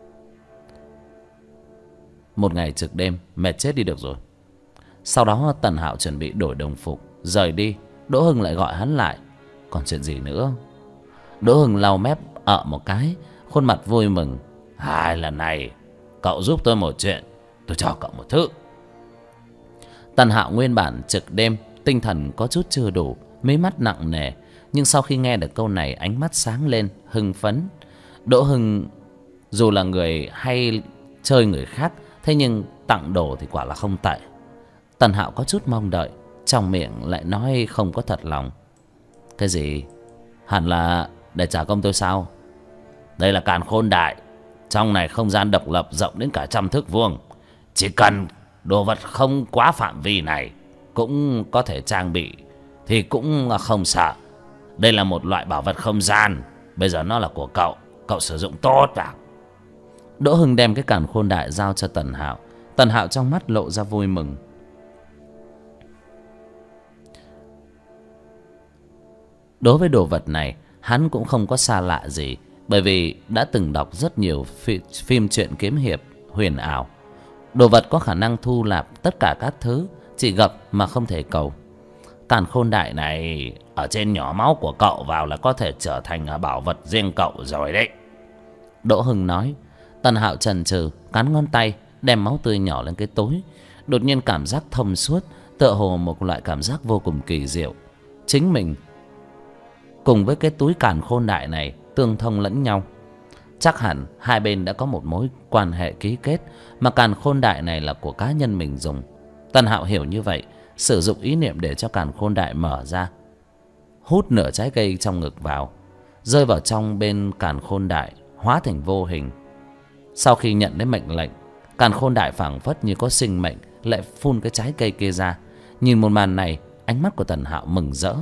Một ngày trực đêm mệt chết đi được rồi. Sau đó Tần Hạo chuẩn bị đổi đồng phục rời đi. Đỗ Hưng lại gọi hắn lại. Còn chuyện gì nữa? Đỗ Hưng lau mép một cái, khuôn mặt vui mừng. Hai lần này cậu giúp tôi một chuyện, tôi cho cậu một thứ. Tần Hạo nguyên bản trực đêm, tinh thần có chút chưa đủ, mí mắt nặng nề, nhưng sau khi nghe được câu này ánh mắt sáng lên, hưng phấn. Đỗ Hưng dù là người hay chơi người khác, thế nhưng tặng đồ thì quả là không tệ. Tần Hạo có chút mong đợi, trong miệng lại nói không có thật lòng. Cái gì? Hẳn là để trả công tôi sao? Đây là Càn Khôn Đại, trong này không gian độc lập rộng đến cả 100 thước vuông. Chỉ cần đồ vật không quá phạm vi này cũng có thể trang bị thì cũng không sợ. Đây là một loại bảo vật không gian, bây giờ nó là của cậu, cậu sử dụng tốt vào. Đỗ Hưng đem cái Càn Khôn Đại giao cho Tần Hạo. Tần Hạo trong mắt lộ ra vui mừng. Đối với đồ vật này hắn cũng không có xa lạ gì, bởi vì đã từng đọc rất nhiều phim truyện kiếm hiệp huyền ảo. Đồ vật có khả năng thu nạp tất cả các thứ, chỉ gặp mà không thể cầu. Càn Khôn Đại này ở trên nhỏ máu của cậu vào là có thể trở thành bảo vật riêng cậu rồi đấy. Đỗ Hưng nói. Tần Hạo chần chừ, cắn ngón tay, đem máu tươi nhỏ lên cái túi. Đột nhiên cảm giác thông suốt, tựa hồ một loại cảm giác vô cùng kỳ diệu. Chính mình cùng với cái túi Càn Khôn Đại này tương thông lẫn nhau. Chắc hẳn hai bên đã có một mối quan hệ ký kết, mà Càn Khôn Đại này là của cá nhân mình dùng. Tần Hạo hiểu như vậy, sử dụng ý niệm để cho Càn Khôn Đại mở ra, hút nửa trái cây trong ngực vào, rơi vào trong bên Càn Khôn Đại, hóa thành vô hình. Sau khi nhận đến mệnh lệnh, Càn Khôn Đại phảng phất như có sinh mệnh, lại phun cái trái cây kia ra. Nhìn một màn này, ánh mắt của Tần Hạo mừng rỡ.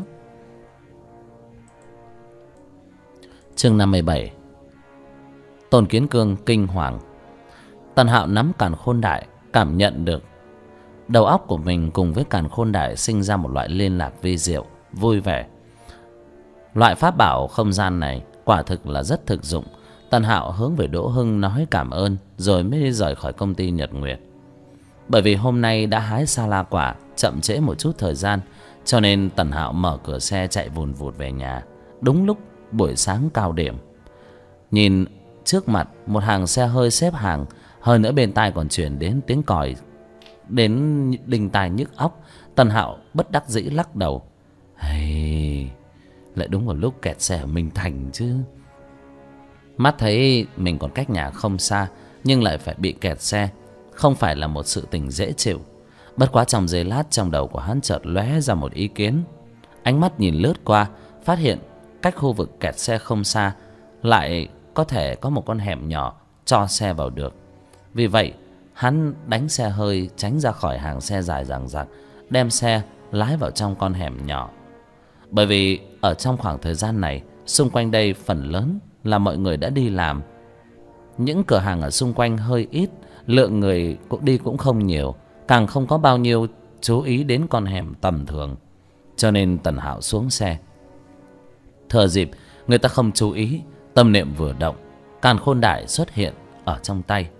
Chương 57. Tôn Kiến Cương kinh hoàng. Tần Hạo nắm Càn Khôn Đại, cảm nhận được đầu óc của mình cùng với càn khôn đại sinh ra một loại liên lạc vi diệu, vui vẻ. Loại pháp bảo không gian này quả thực là rất thực dụng. Tần Hạo hướng về Đỗ Hưng nói cảm ơn rồi mới rời khỏi công ty Nhật Nguyệt. Bởi vì hôm nay đã hái sa la quả, chậm trễ một chút thời gian, cho nên Tần Hạo mở cửa xe chạy vùn vụt về nhà. Đúng lúc buổi sáng cao điểm, nhìn trước mặt một hàng xe hơi xếp hàng, hơn nữa bên tai còn truyền đến tiếng còi đến đinh tai nhức óc. Tần Hạo bất đắc dĩ lắc đầu. Hey, lại đúng vào lúc kẹt xe ở Minh Thành chứ. Mắt thấy mình còn cách nhà không xa, nhưng lại phải bị kẹt xe, không phải là một sự tình dễ chịu. Bất quá trong giây lát, trong đầu của hắn chợt lóe ra một ý kiến. Ánh mắt nhìn lướt qua, phát hiện cách khu vực kẹt xe không xa lại có thể có một con hẻm nhỏ cho xe vào được. Vì vậy hắn đánh xe hơi tránh ra khỏi hàng xe dài dằng dặc, đem xe lái vào trong con hẻm nhỏ. Bởi vì ở trong khoảng thời gian này, xung quanh đây phần lớn là mọi người đã đi làm. Những cửa hàng ở xung quanh hơi ít, lượng người cũng đi cũng không nhiều, càng không có bao nhiêu chú ý đến con hẻm tầm thường. Cho nên Tần Hạo xuống xe. Thừa dịp người ta không chú ý, tâm niệm vừa động, càn khôn đại xuất hiện ở trong tay.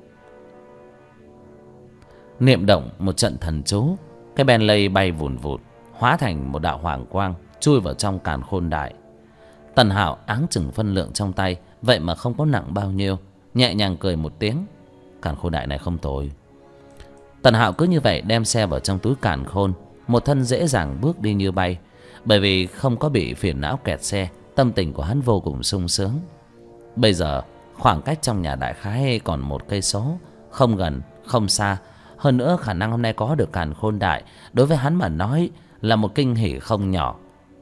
Niệm động một trận thần chú, cái Bentley bay vùn vụt, hóa thành một đạo hoàng quang chui vào trong càn khôn đại. Tần Hạo áng chừng phân lượng trong tay, vậy mà không có nặng bao nhiêu, nhẹ nhàng cười một tiếng. Càn khôn đại này không tồi. Tần Hạo cứ như vậy đem xe vào trong túi càn khôn, một thân dễ dàng bước đi như bay. Bởi vì không có bị phiền não kẹt xe, tâm tình của hắn vô cùng sung sướng. Bây giờ khoảng cách trong nhà đại khái còn 1 cây số, không gần không xa. Hơn nữa khả năng hôm nay có được càn khôn đại đối với hắn mà nói là một kinh hỉ không nhỏ.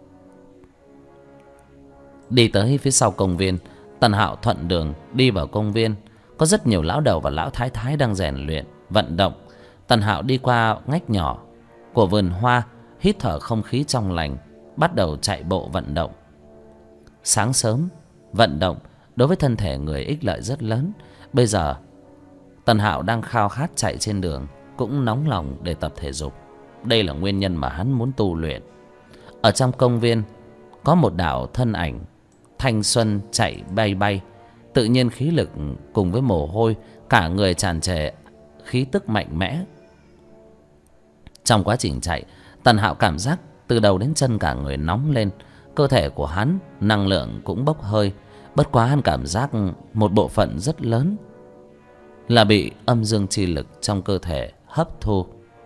Đi tới phía sau công viên, Tần Hạo thuận đường đi vào công viên. Có rất nhiều lão đầu và lão thái thái đang rèn luyện, vận động. Tần Hạo đi qua ngách nhỏ của vườn hoa, hít thở không khí trong lành, bắt đầu chạy bộ vận động. Sáng sớm vận động đối với thân thể người ích lợi rất lớn. Bây giờ Tần Hạo đang khao khát chạy trên đường, cũng nóng lòng để tập thể dục. Đây là nguyên nhân mà hắn muốn tu luyện. Ở trong công viên có một đạo thân ảnh thanh xuân chạy bay bay, tự nhiên khí lực cùng với mồ hôi, cả người tràn trề khí tức mạnh mẽ. Trong quá trình chạy, Tần Hạo cảm giác từ đầu đến chân cả người nóng lên, cơ thể của hắn năng lượng cũng bốc hơi. Bất quá hắn cảm giác một bộ phận rất lớn là bị âm dương chi lực trong cơ thể hấp thu.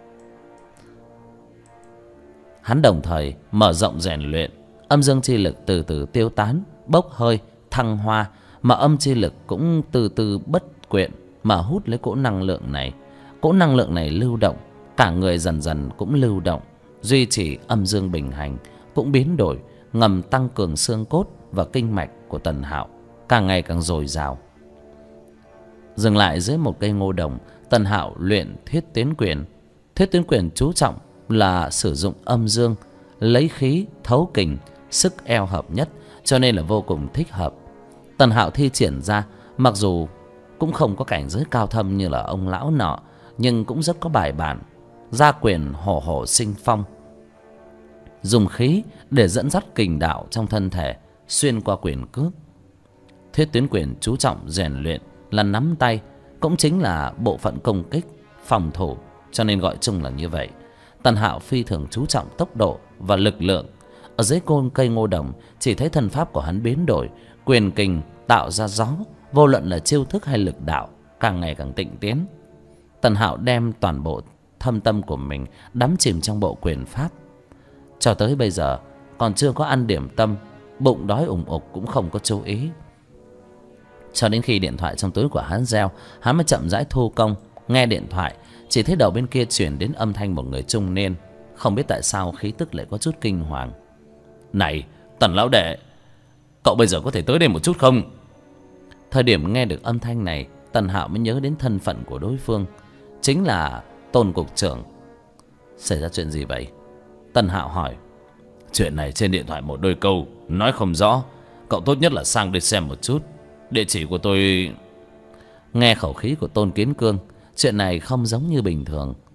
Hắn đồng thời mở rộng rèn luyện, âm dương chi lực từ từ tiêu tán, bốc hơi, thăng hoa, mà âm chi lực cũng từ từ bất quyện mà hút lấy cỗ năng lượng này. Cỗ năng lượng này lưu động, cả người dần dần cũng lưu động, duy trì âm dương bình hành, cũng biến đổi, ngầm tăng cường xương cốt và kinh mạch của Tần Hạo càng ngày càng dồi dào. Dừng lại dưới một cây ngô đồng, Tần Hạo luyện Thiết Tuyến Quyền. Thiết Tuyến Quyền chú trọng là sử dụng âm dương, lấy khí thấu kình, sức eo hợp nhất, cho nên là vô cùng thích hợp. Tần Hạo thi triển ra, mặc dù cũng không có cảnh giới cao thâm như là ông lão nọ, nhưng cũng rất có bài bản. Ra quyền hổ hổ sinh phong, dùng khí để dẫn dắt kình đạo trong thân thể xuyên qua quyền cước. Thiết Tuyến Quyền chú trọng rèn luyện là nắm tay, cũng chính là bộ phận công kích, phòng thủ, cho nên gọi chung là như vậy. Tần Hạo phi thường chú trọng tốc độ và lực lượng. Ở dưới côn cây ngô đồng, chỉ thấy thân pháp của hắn biến đổi, quyền kình tạo ra gió, vô luận là chiêu thức hay lực đạo càng ngày càng tịnh tiến. Tần Hạo đem toàn bộ thâm tâm của mình đắm chìm trong bộ quyền pháp. Cho tới bây giờ còn chưa có ăn điểm tâm, bụng đói ủng ục cũng không có chú ý. Cho đến khi điện thoại trong túi của hắn reo, hắn mới chậm rãi thu công. Nghe điện thoại, chỉ thấy đầu bên kia truyền đến âm thanh một người trung niên. Không biết tại sao khí tức lại có chút kinh hoàng. Này Tần lão đệ, cậu bây giờ có thể tới đây một chút không? Thời điểm nghe được âm thanh này, Tần Hạo mới nhớ đến thân phận của đối phương, chính là Tôn cục trưởng. Xảy ra chuyện gì vậy? Tần Hạo hỏi. Chuyện này trên điện thoại một đôi câu, nói không rõ. Cậu tốt nhất là sang đây xem một chút. Địa chỉ của tôi... Nghe khẩu khí của Tôn Kiến Cương, chuyện này không giống như bình thường,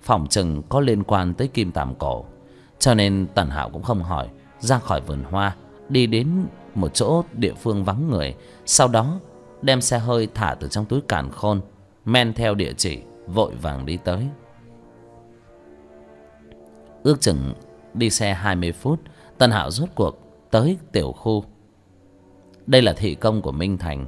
phỏng chừng có liên quan tới Kim Tàm Cổ. Cho nên Tần Hạo cũng không hỏi, ra khỏi vườn hoa, đi đến một chỗ địa phương vắng người. Sau đó đem xe hơi thả từ trong túi càn khôn, men theo địa chỉ, vội vàng đi tới. Ước chừng đi xe 20 phút, Tần Hạo rốt cuộc tới tiểu khu. Đây là thị công của Minh Thành.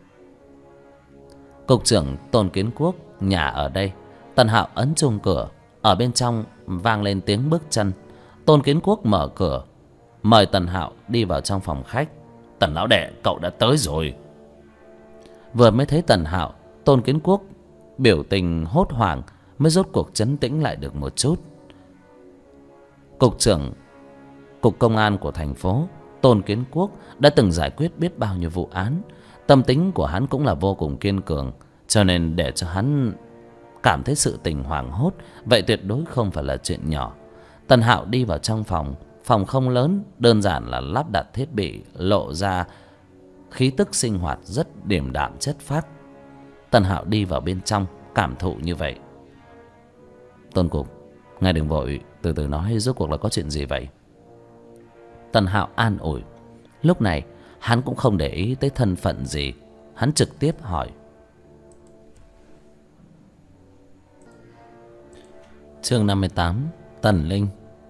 Cục trưởng Tôn Kiến Quốc nhà ở đây. Tần Hạo ấn chuông cửa. Ở bên trong vang lên tiếng bước chân. Tôn Kiến Quốc mở cửa, mời Tần Hạo đi vào trong phòng khách. Tần lão đệ, cậu đã tới rồi. Vừa mới thấy Tần Hạo, Tôn Kiến Quốc biểu tình hốt hoảng, mới rốt cuộc trấn tĩnh lại được một chút. Cục trưởng Cục Công an của thành phố Tôn Kiến Quốc đã từng giải quyết biết bao nhiêu vụ án. Tâm tính của hắn cũng là vô cùng kiên cường, cho nên để cho hắn cảm thấy sự tình hoảng hốt, vậy tuyệt đối không phải là chuyện nhỏ. Tần Hạo đi vào trong phòng. Phòng không lớn, đơn giản là lắp đặt thiết bị, lộ ra khí tức sinh hoạt rất điềm đạm chất phác. Tần Hạo đi vào bên trong, cảm thụ như vậy. Tôn Cục, ngài đừng vội, từ từ nói rốt cuộc là có chuyện gì vậy? Tần Hạo an ủi. Lúc này hắn cũng không để ý tới thân phận gì, hắn trực tiếp hỏi. Chương 58, Tần Linh.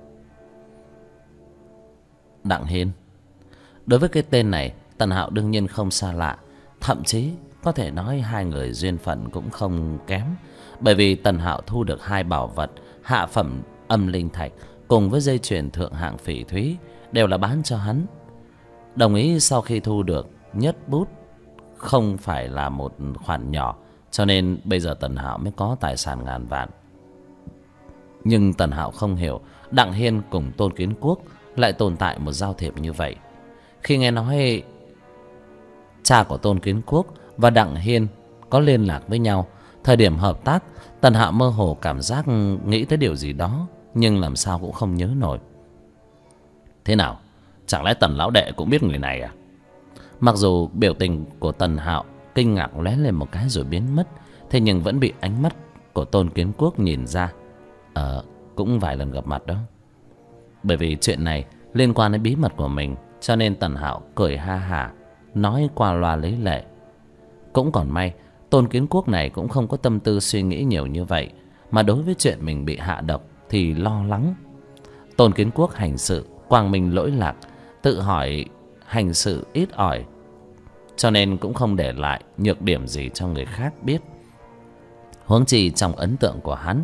Đặng Hiên. Đối với cái tên này, Tần Hạo đương nhiên không xa lạ. Thậm chí có thể nói hai người duyên phận cũng không kém. Bởi vì Tần Hạo thu được hai bảo vật hạ phẩm âm linh thạch cùng với dây chuyền thượng hạng phỉ thúy, đều là bán cho hắn. Đồng ý sau khi thu được nhất bút, không phải là một khoản nhỏ, cho nên bây giờ Tần Hạo mới có tài sản ngàn vạn. Nhưng Tần Hạo không hiểu Đặng Hiên cùng Tôn Kiến Quốc lại tồn tại một giao thiệp như vậy. Khi nghe nói cha của Tôn Kiến Quốc và Đặng Hiên có liên lạc với nhau, thời điểm hợp tác, Tần Hạo mơ hồ cảm giác nghĩ tới điều gì đó, nhưng làm sao cũng không nhớ nổi. Thế nào? Chẳng lẽ Tần lão đệ cũng biết người này à? Mặc dù biểu tình của Tần Hạo kinh ngạc lóe lên một cái rồi biến mất, thế nhưng vẫn bị ánh mắt của Tôn Kiến Quốc nhìn ra. Cũng vài lần gặp mặt đó. Bởi vì chuyện này liên quan đến bí mật của mình, cho nên Tần Hạo cười ha hả, nói qua loa lấy lệ. Cũng còn may Tôn Kiến Quốc này cũng không có tâm tư suy nghĩ nhiều như vậy, mà đối với chuyện mình bị hạ độc thì lo lắng. Tôn Kiến Quốc hành sự quang minh lỗi lạc, tự hỏi hành sự ít ỏi, cho nên cũng không để lại nhược điểm gì cho người khác biết. Huống chi trong ấn tượng của hắn,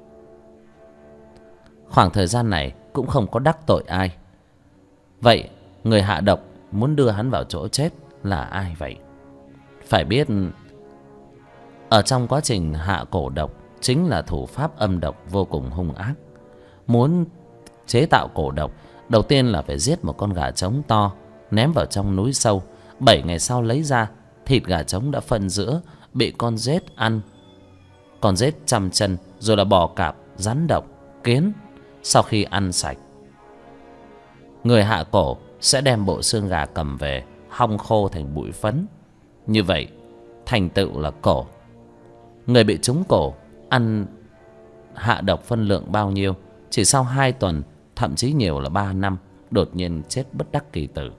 khoảng thời gian này cũng không có đắc tội ai. Vậy người hạ độc muốn đưa hắn vào chỗ chết là ai vậy? Phải biết ở trong quá trình hạ cổ độc chính là thủ pháp âm độc vô cùng hung ác. Muốn chế tạo cổ độc, đầu tiên là phải giết một con gà trống to, ném vào trong núi sâu. 7 ngày sau lấy ra, thịt gà trống đã phân giữa, bị con rết ăn. Con rết trăm chân, rồi là bò cạp, rắn độc, kiến. Sau khi ăn sạch, người hạ cổ sẽ đem bộ xương gà cầm về, hong khô thành bụi phấn. Như vậy thành tựu là cổ. Người bị trúng cổ ăn hạ độc phân lượng bao nhiêu, chỉ sau 2 tuần, thậm chí nhiều là 3 năm, đột nhiên chết bất đắc kỳ tử.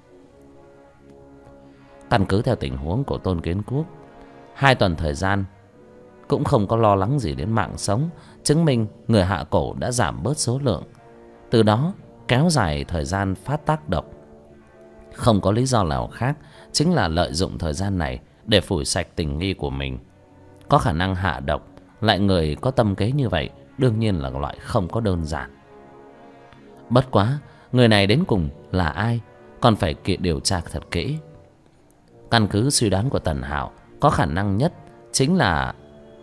Căn cứ theo tình huống của Tôn Kiến Quốc, 2 tuần thời gian cũng không có lo lắng gì đến mạng sống, chứng minh người hạ cổ đã giảm bớt số lượng, từ đó kéo dài thời gian phát tác độc. Không có lý do nào khác, chính là lợi dụng thời gian này để phủi sạch tình nghi của mình. Có khả năng hạ độc, lại người có tâm kế như vậy, đương nhiên là loại không có đơn giản. Bất quá, người này đến cùng là ai, còn phải điều tra thật kỹ. Căn cứ suy đoán của Tần Hạo, có khả năng nhất chính là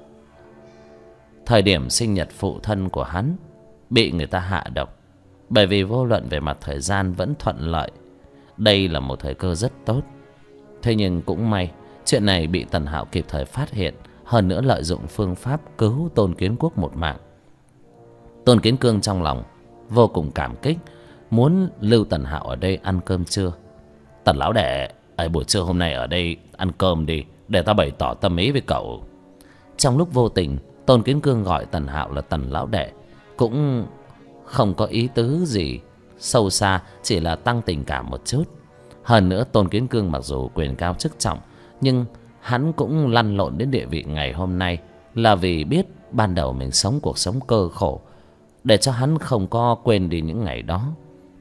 thời điểm sinh nhật phụ thân của hắn bị người ta hạ độc. Bởi vì vô luận về mặt thời gian vẫn thuận lợi, đây là một thời cơ rất tốt. Thế nhưng cũng may, chuyện này bị Tần Hạo kịp thời phát hiện, hơn nữa lợi dụng phương pháp cứu Tôn Kiến Quốc một mạng. Tôn Kiến Cương trong lòng vô cùng cảm kích, muốn lưu Tần Hạo ở đây ăn cơm trưa. Tần lão đệ, buổi trưa hôm nay ở đây ăn cơm đi, để ta bày tỏ tâm ý với cậu. Trong lúc vô tình, Tôn Kiến Cương gọi Tần Hạo là Tần lão đệ cũng không có ý tứ gì sâu xa, chỉ là tăng tình cảm một chút. Hơn nữa Tôn Kiến Cương mặc dù quyền cao chức trọng, nhưng hắn cũng lăn lộn đến địa vị ngày hôm nay là vì biết ban đầu mình sống cuộc sống cơ khổ, để cho hắn không có quên đi những ngày đó.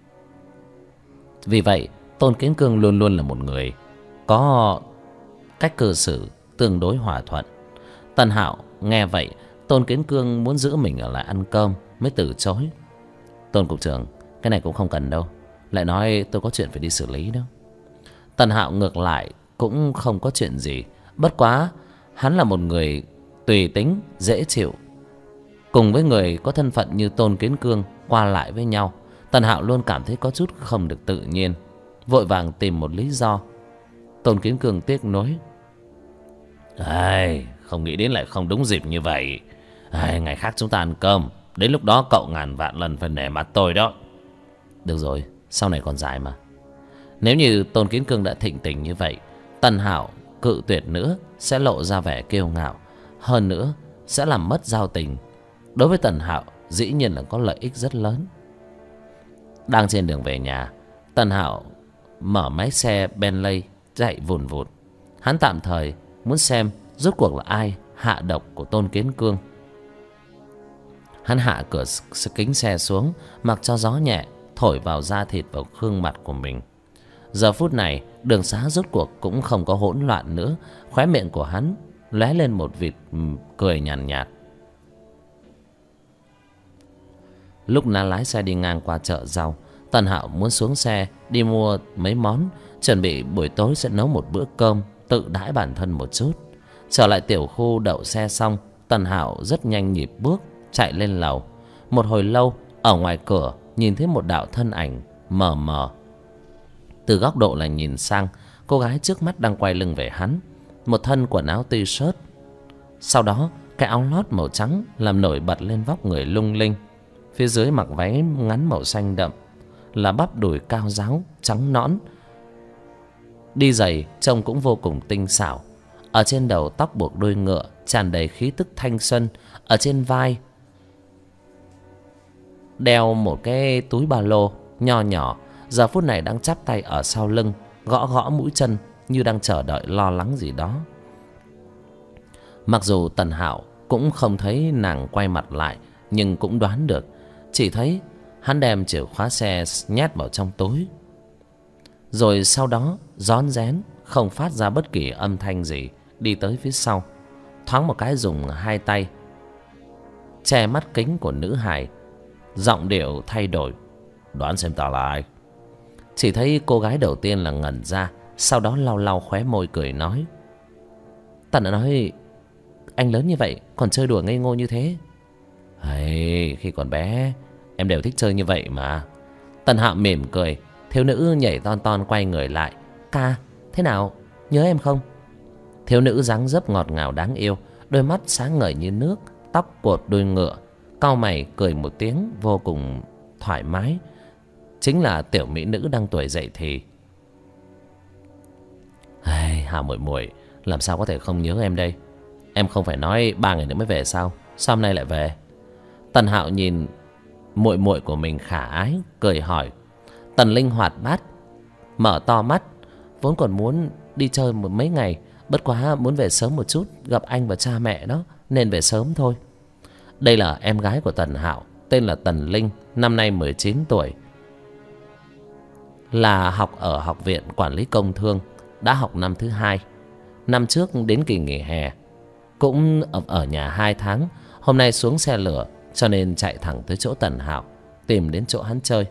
Vì vậy Tôn Kiến Cương luôn luôn là một người có cách cư xử tương đối hòa thuận. Tần Hạo nghe vậy, Tôn Kiến Cương muốn giữ mình ở lại ăn cơm mới từ chối. Tôn cục trưởng, cái này cũng không cần đâu, lại nói tôi có chuyện phải đi xử lý đó. Tần Hạo ngược lại cũng không có chuyện gì, bất quá hắn là một người tùy tính, dễ chịu. Cùng với người có thân phận như Tôn Kiến Cương qua lại với nhau, Tần Hạo luôn cảm thấy có chút không được tự nhiên, vội vàng tìm một lý do. Tôn Kiến Cương tiếc nuối: không nghĩ đến lại không đúng dịp như vậy. Ngày khác chúng ta ăn cơm, đến lúc đó cậu ngàn vạn lần phải nể mặt tôi đó. Được rồi, sau này còn dài mà. Nếu như Tôn Kiến Cương đã thịnh tình như vậy, Tần Hạo cự tuyệt nữa sẽ lộ ra vẻ kiêu ngạo, hơn nữa sẽ làm mất giao tình. Đối với Tần Hạo dĩ nhiên là có lợi ích rất lớn. Đang trên đường về nhà, Tần Hạo mở máy xe Bentley chạy vùn vụt. Hắn tạm thời muốn xem rốt cuộc là ai hạ độc của Tôn Kiến Cương. Hắn hạ cửa kính xe xuống, mặc cho gió nhẹ thổi vào da thịt và gương mặt của mình. Giờ phút này đường xá rốt cuộc cũng không có hỗn loạn nữa. Khóe miệng của hắn lóe lên một vệt cười nhàn nhạt. Lúc na lái xe đi ngang qua chợ rau, Tần Hạo muốn xuống xe đi mua mấy món, chuẩn bị buổi tối sẽ nấu một bữa cơm tự đãi bản thân một chút. Trở lại tiểu khu đậu xe xong, Tần Hạo rất nhanh nhịp bước chạy lên lầu. Một hồi lâu, ở ngoài cửa nhìn thấy một đạo thân ảnh mờ mờ. Từ góc độ là nhìn sang, cô gái trước mắt đang quay lưng về hắn, một thân quần áo t-shirt. Sau đó cái áo lót màu trắng làm nổi bật lên vóc người lung linh. Phía dưới mặc váy ngắn màu xanh đậm, là bắp đùi cao ráo trắng nõn. Đi giày trông cũng vô cùng tinh xảo. Ở trên đầu tóc buộc đuôi ngựa, tràn đầy khí tức thanh xuân. Ở trên vai đeo một cái túi ba lô nho nhỏ, giờ phút này đang chắp tay ở sau lưng, gõ gõ mũi chân như đang chờ đợi lo lắng gì đó. Mặc dù Tần Hạo cũng không thấy nàng quay mặt lại, nhưng cũng đoán được. Chỉ thấy hắn đem chìa khóa xe nhét vào trong túi, rồi sau đó rón rén không phát ra bất kỳ âm thanh gì đi tới phía sau. Thoáng một cái dùng hai tay che mắt kính của nữ hài, giọng điệu thay đổi: đoán xem ta là ai. Chỉ thấy cô gái đầu tiên là ngẩn ra, sau đó lau lau khóe môi cười nói: Tần đã nói anh lớn như vậy còn chơi đùa ngây ngô như thế. Khi còn bé em đều thích chơi như vậy mà. Tần Hạo mỉm cười. Thiếu nữ nhảy ton ton quay người lại: Ca, thế nào, nhớ em không? Thiếu nữ dáng dấp ngọt ngào đáng yêu, đôi mắt sáng ngời như nước, tóc cột đuôi ngựa, cau mày cười một tiếng vô cùng thoải mái. Chính là tiểu mỹ nữ đang tuổi dậy thì. Hà muội muội, làm sao có thể không nhớ em đây? Em không phải nói 3 ngày nữa mới về sao? Sao hôm nay lại về? Tần Hạo nhìn muội muội của mình khả ái, cười hỏi. Tần Linh hoạt bát mở to mắt, vốn còn muốn đi chơi mấy ngày, bất quá muốn về sớm một chút gặp anh và cha mẹ đó, nên về sớm thôi. Đây là em gái của Tần Hạo, tên là Tần Linh, năm nay 19 tuổi, là học ở Học viện Quản lý Công Thương, đã học năm thứ 2. Năm trước đến kỳ nghỉ hè cũng ở nhà 2 tháng, hôm nay xuống xe lửa cho nên chạy thẳng tới chỗ Tần Hạo, tìm đến chỗ hắn chơi.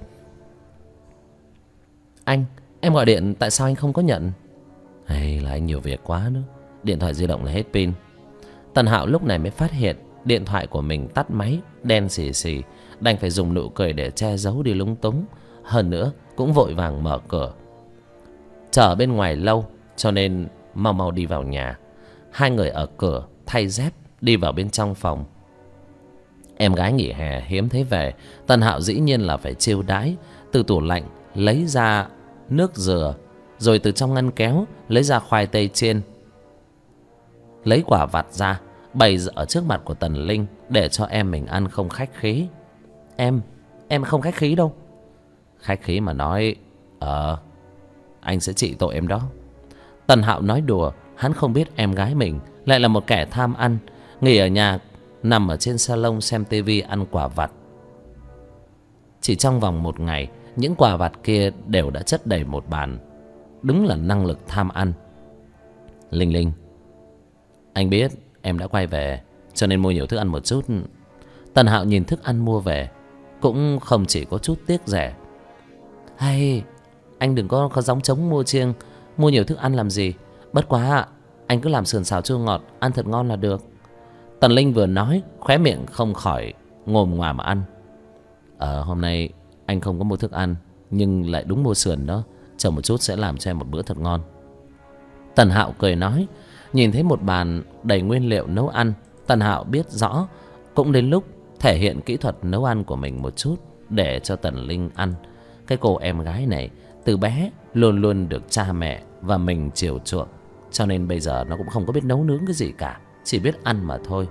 Anh, em gọi điện tại sao anh không có nhận? Hay là anh nhiều việc quá nữa, điện thoại di động là hết pin. Tần Hạo lúc này mới phát hiện điện thoại của mình tắt máy, đen xì xì, đành phải dùng nụ cười để che giấu đi lúng túng. Hơn nữa cũng vội vàng mở cửa. Chờ bên ngoài lâu cho nên mau mau đi vào nhà. Hai người ở cửa thay dép đi vào bên trong phòng. Em gái nghỉ hè hiếm thấy về, Tần Hạo dĩ nhiên là phải chiêu đãi. Từ tủ lạnh lấy ra nước dừa, rồi từ trong ngăn kéo lấy ra khoai tây chiên, lấy quả vặt ra bày ở trước mặt của Tần Linh để cho em mình ăn không khách khí. Em không khách khí đâu. Khách khí mà nói, anh sẽ trị tội em đó. Tần Hạo nói đùa, hắn không biết em gái mình lại là một kẻ tham ăn, nghỉ ở nhà, nằm ở trên salon xem tivi ăn quả vặt. Chỉ trong vòng một ngày, những quả vặt kia đều đã chất đầy một bàn. Đúng là năng lực tham ăn. Linh Linh, anh biết em đã quay về, cho nên mua nhiều thức ăn một chút. Tần Hạo nhìn thức ăn mua về cũng không chỉ có chút tiếc rẻ. Hay, anh đừng có gióng trống mua chiêng, mua nhiều thức ăn làm gì. Bất quá anh cứ làm sườn xào chua ngọt, ăn thật ngon là được. Tần Linh vừa nói, khóe miệng không khỏi ngồm ngoàm ăn. Hôm nay anh không có mua thức ăn, nhưng lại đúng mua sườn đó. Chờ một chút sẽ làm cho em một bữa thật ngon. Tần Hạo cười nói. Nhìn thấy một bàn đầy nguyên liệu nấu ăn, Tần Hạo biết rõ cũng đến lúc thể hiện kỹ thuật nấu ăn của mình một chút để cho Tần Linh ăn. Cái cô em gái này từ bé luôn luôn được cha mẹ và mình chiều chuộng, cho nên bây giờ nó cũng không có biết nấu nướng cái gì cả, chỉ biết ăn mà thôi.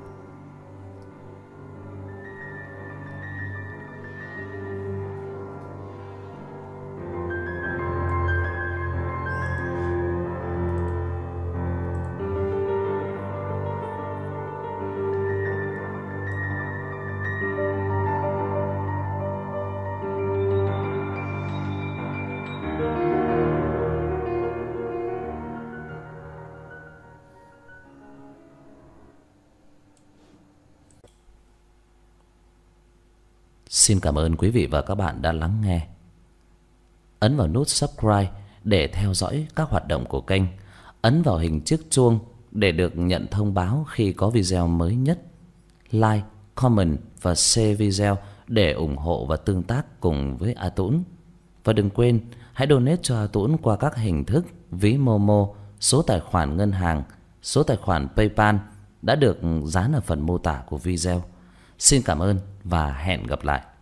Xin cảm ơn quý vị và các bạn đã lắng nghe. Ấn vào nút subscribe để theo dõi các hoạt động của kênh. Ấn vào hình chiếc chuông để được nhận thông báo khi có video mới nhất. Like, comment và share video để ủng hộ và tương tác cùng với A Tũng. Và đừng quên hãy donate cho A Tũng qua các hình thức ví Momo, số tài khoản ngân hàng, số tài khoản PayPal đã được dán ở phần mô tả của video. Xin cảm ơn và hẹn gặp lại.